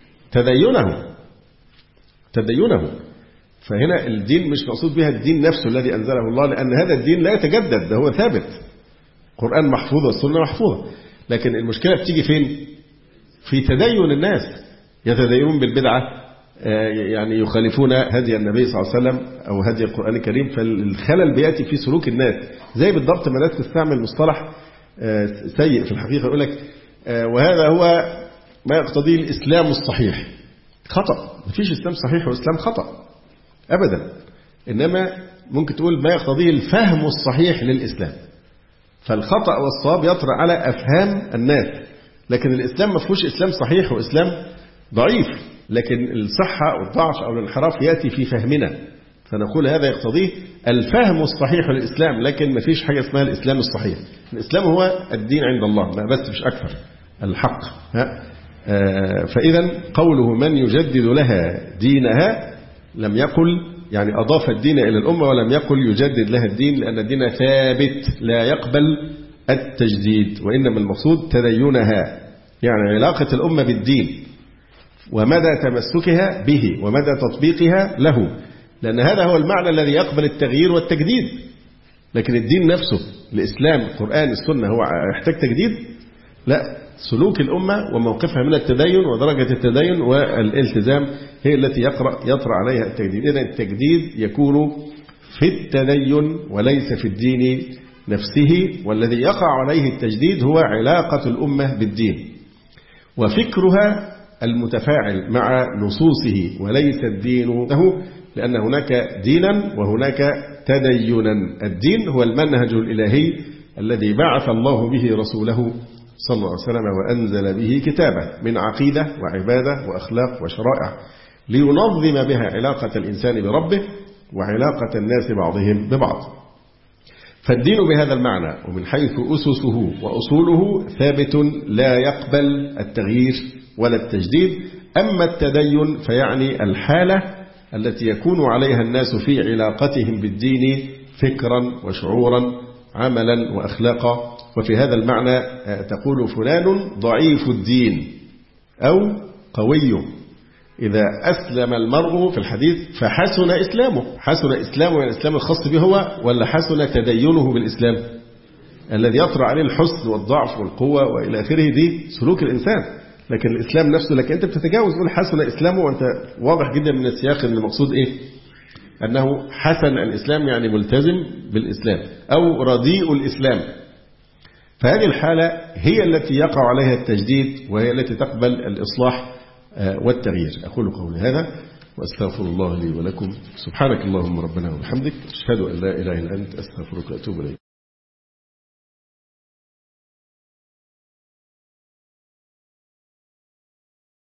تدينه. فهنا الدين مش مقصود بها الدين نفسه الذي أنزله الله، لأن هذا الدين لا يتجدد، ده هو ثابت، القرآن محفوظ والسنة محفوظة. لكن المشكلة بتيجي فين؟ في تدين الناس، يتدينون بالبدعة، يعني يخالفون هدي النبي صلى الله عليه وسلم أو هدي القرآن الكريم. فالخلل بيأتي في سلوك الناس، زي بالضبط ما الناس تستعمل مصطلح سيء في الحقيقة، يقول لك وهذا هو ما يقتضيه الإسلام الصحيح. خطأ، مفيش إسلام صحيح وإسلام خطأ أبدا، إنما ممكن تقول ما يقتضيه الفهم الصحيح للإسلام. فالخطأ والصواب يطرأ على أفهام الناس، لكن الإسلام ما فيهوش إسلام صحيح وإسلام ضعيف، لكن الصحة والضعف أو الانحراف يأتي في فهمنا، فنقول هذا يقتضيه الفهم الصحيح للإسلام، لكن ما فيش حاجة اسمها الإسلام الصحيح. الإسلام هو الدين عند الله، ما بس مش أكثر، الحق. فإذا قوله من يجدد لها دينها لم يقل يعني أضاف الدين إلى الأمة، ولم يقل يجدد لها الدين، لأن الدين ثابت لا يقبل التجديد، وإنما المقصود تدينها، يعني علاقة الأمة بالدين ومدى تمسكها به ومدى تطبيقها له، لأن هذا هو المعنى الذي يقبل التغيير والتجديد. لكن الدين نفسه، الإسلام، القرآن، السنة، هو يحتاج تجديد؟ لا، سلوك الأمة وموقفها من التدين ودرجة التدين والالتزام هي التي يطرأ عليها التجديد. إذن التجديد يكون في التدين وليس في الدين نفسه، والذي يقع عليه التجديد هو علاقة الأمة بالدين وفكرها المتفاعل مع نصوصه، وليس الدين له، لأن هناك دينا وهناك تدينا. الدين هو المنهج الإلهي الذي بعث الله به رسوله صلى الله عليه وسلم وأنزل به كتابه من عقيدة وعبادة وأخلاق وشرائع، لينظم بها علاقة الإنسان بربه وعلاقة الناس بعضهم ببعض. فالدين بهذا المعنى ومن حيث أسسه وأصوله ثابت لا يقبل التغيير ولا التجديد. أما التدين فيعني الحالة التي يكون عليها الناس في علاقتهم بالدين فكرا وشعورا عملا وأخلاقا. وفي هذا المعنى تقول فلان ضعيف الدين أو قوي. إذا أسلم المرء في الحديث فحسن إسلامه. حسن إسلامه يعني الإسلام الخاص به هو، ولا حسن تدينه بالإسلام الذي يطرأ عليه الحسن والضعف والقوة وإلى آخره؟ دي سلوك الإنسان. لكن الإسلام نفسه، لكن أنت بتتجاوز تقول حسن إسلامه، وأنت واضح جدا من السياق أن المقصود إيه؟ أنه حسن الإسلام يعني ملتزم بالإسلام أو رديء الإسلام. فهذه الحالة هي التي يقع عليها التجديد، وهي التي تقبل الإصلاح والتغيير. أقول قولي هذا وأستغفر الله لي ولكم. سبحانك اللهم ربنا وبحمدك، أشهد أن لا إله إلا أنت، أستغفرك وأتوب إليك.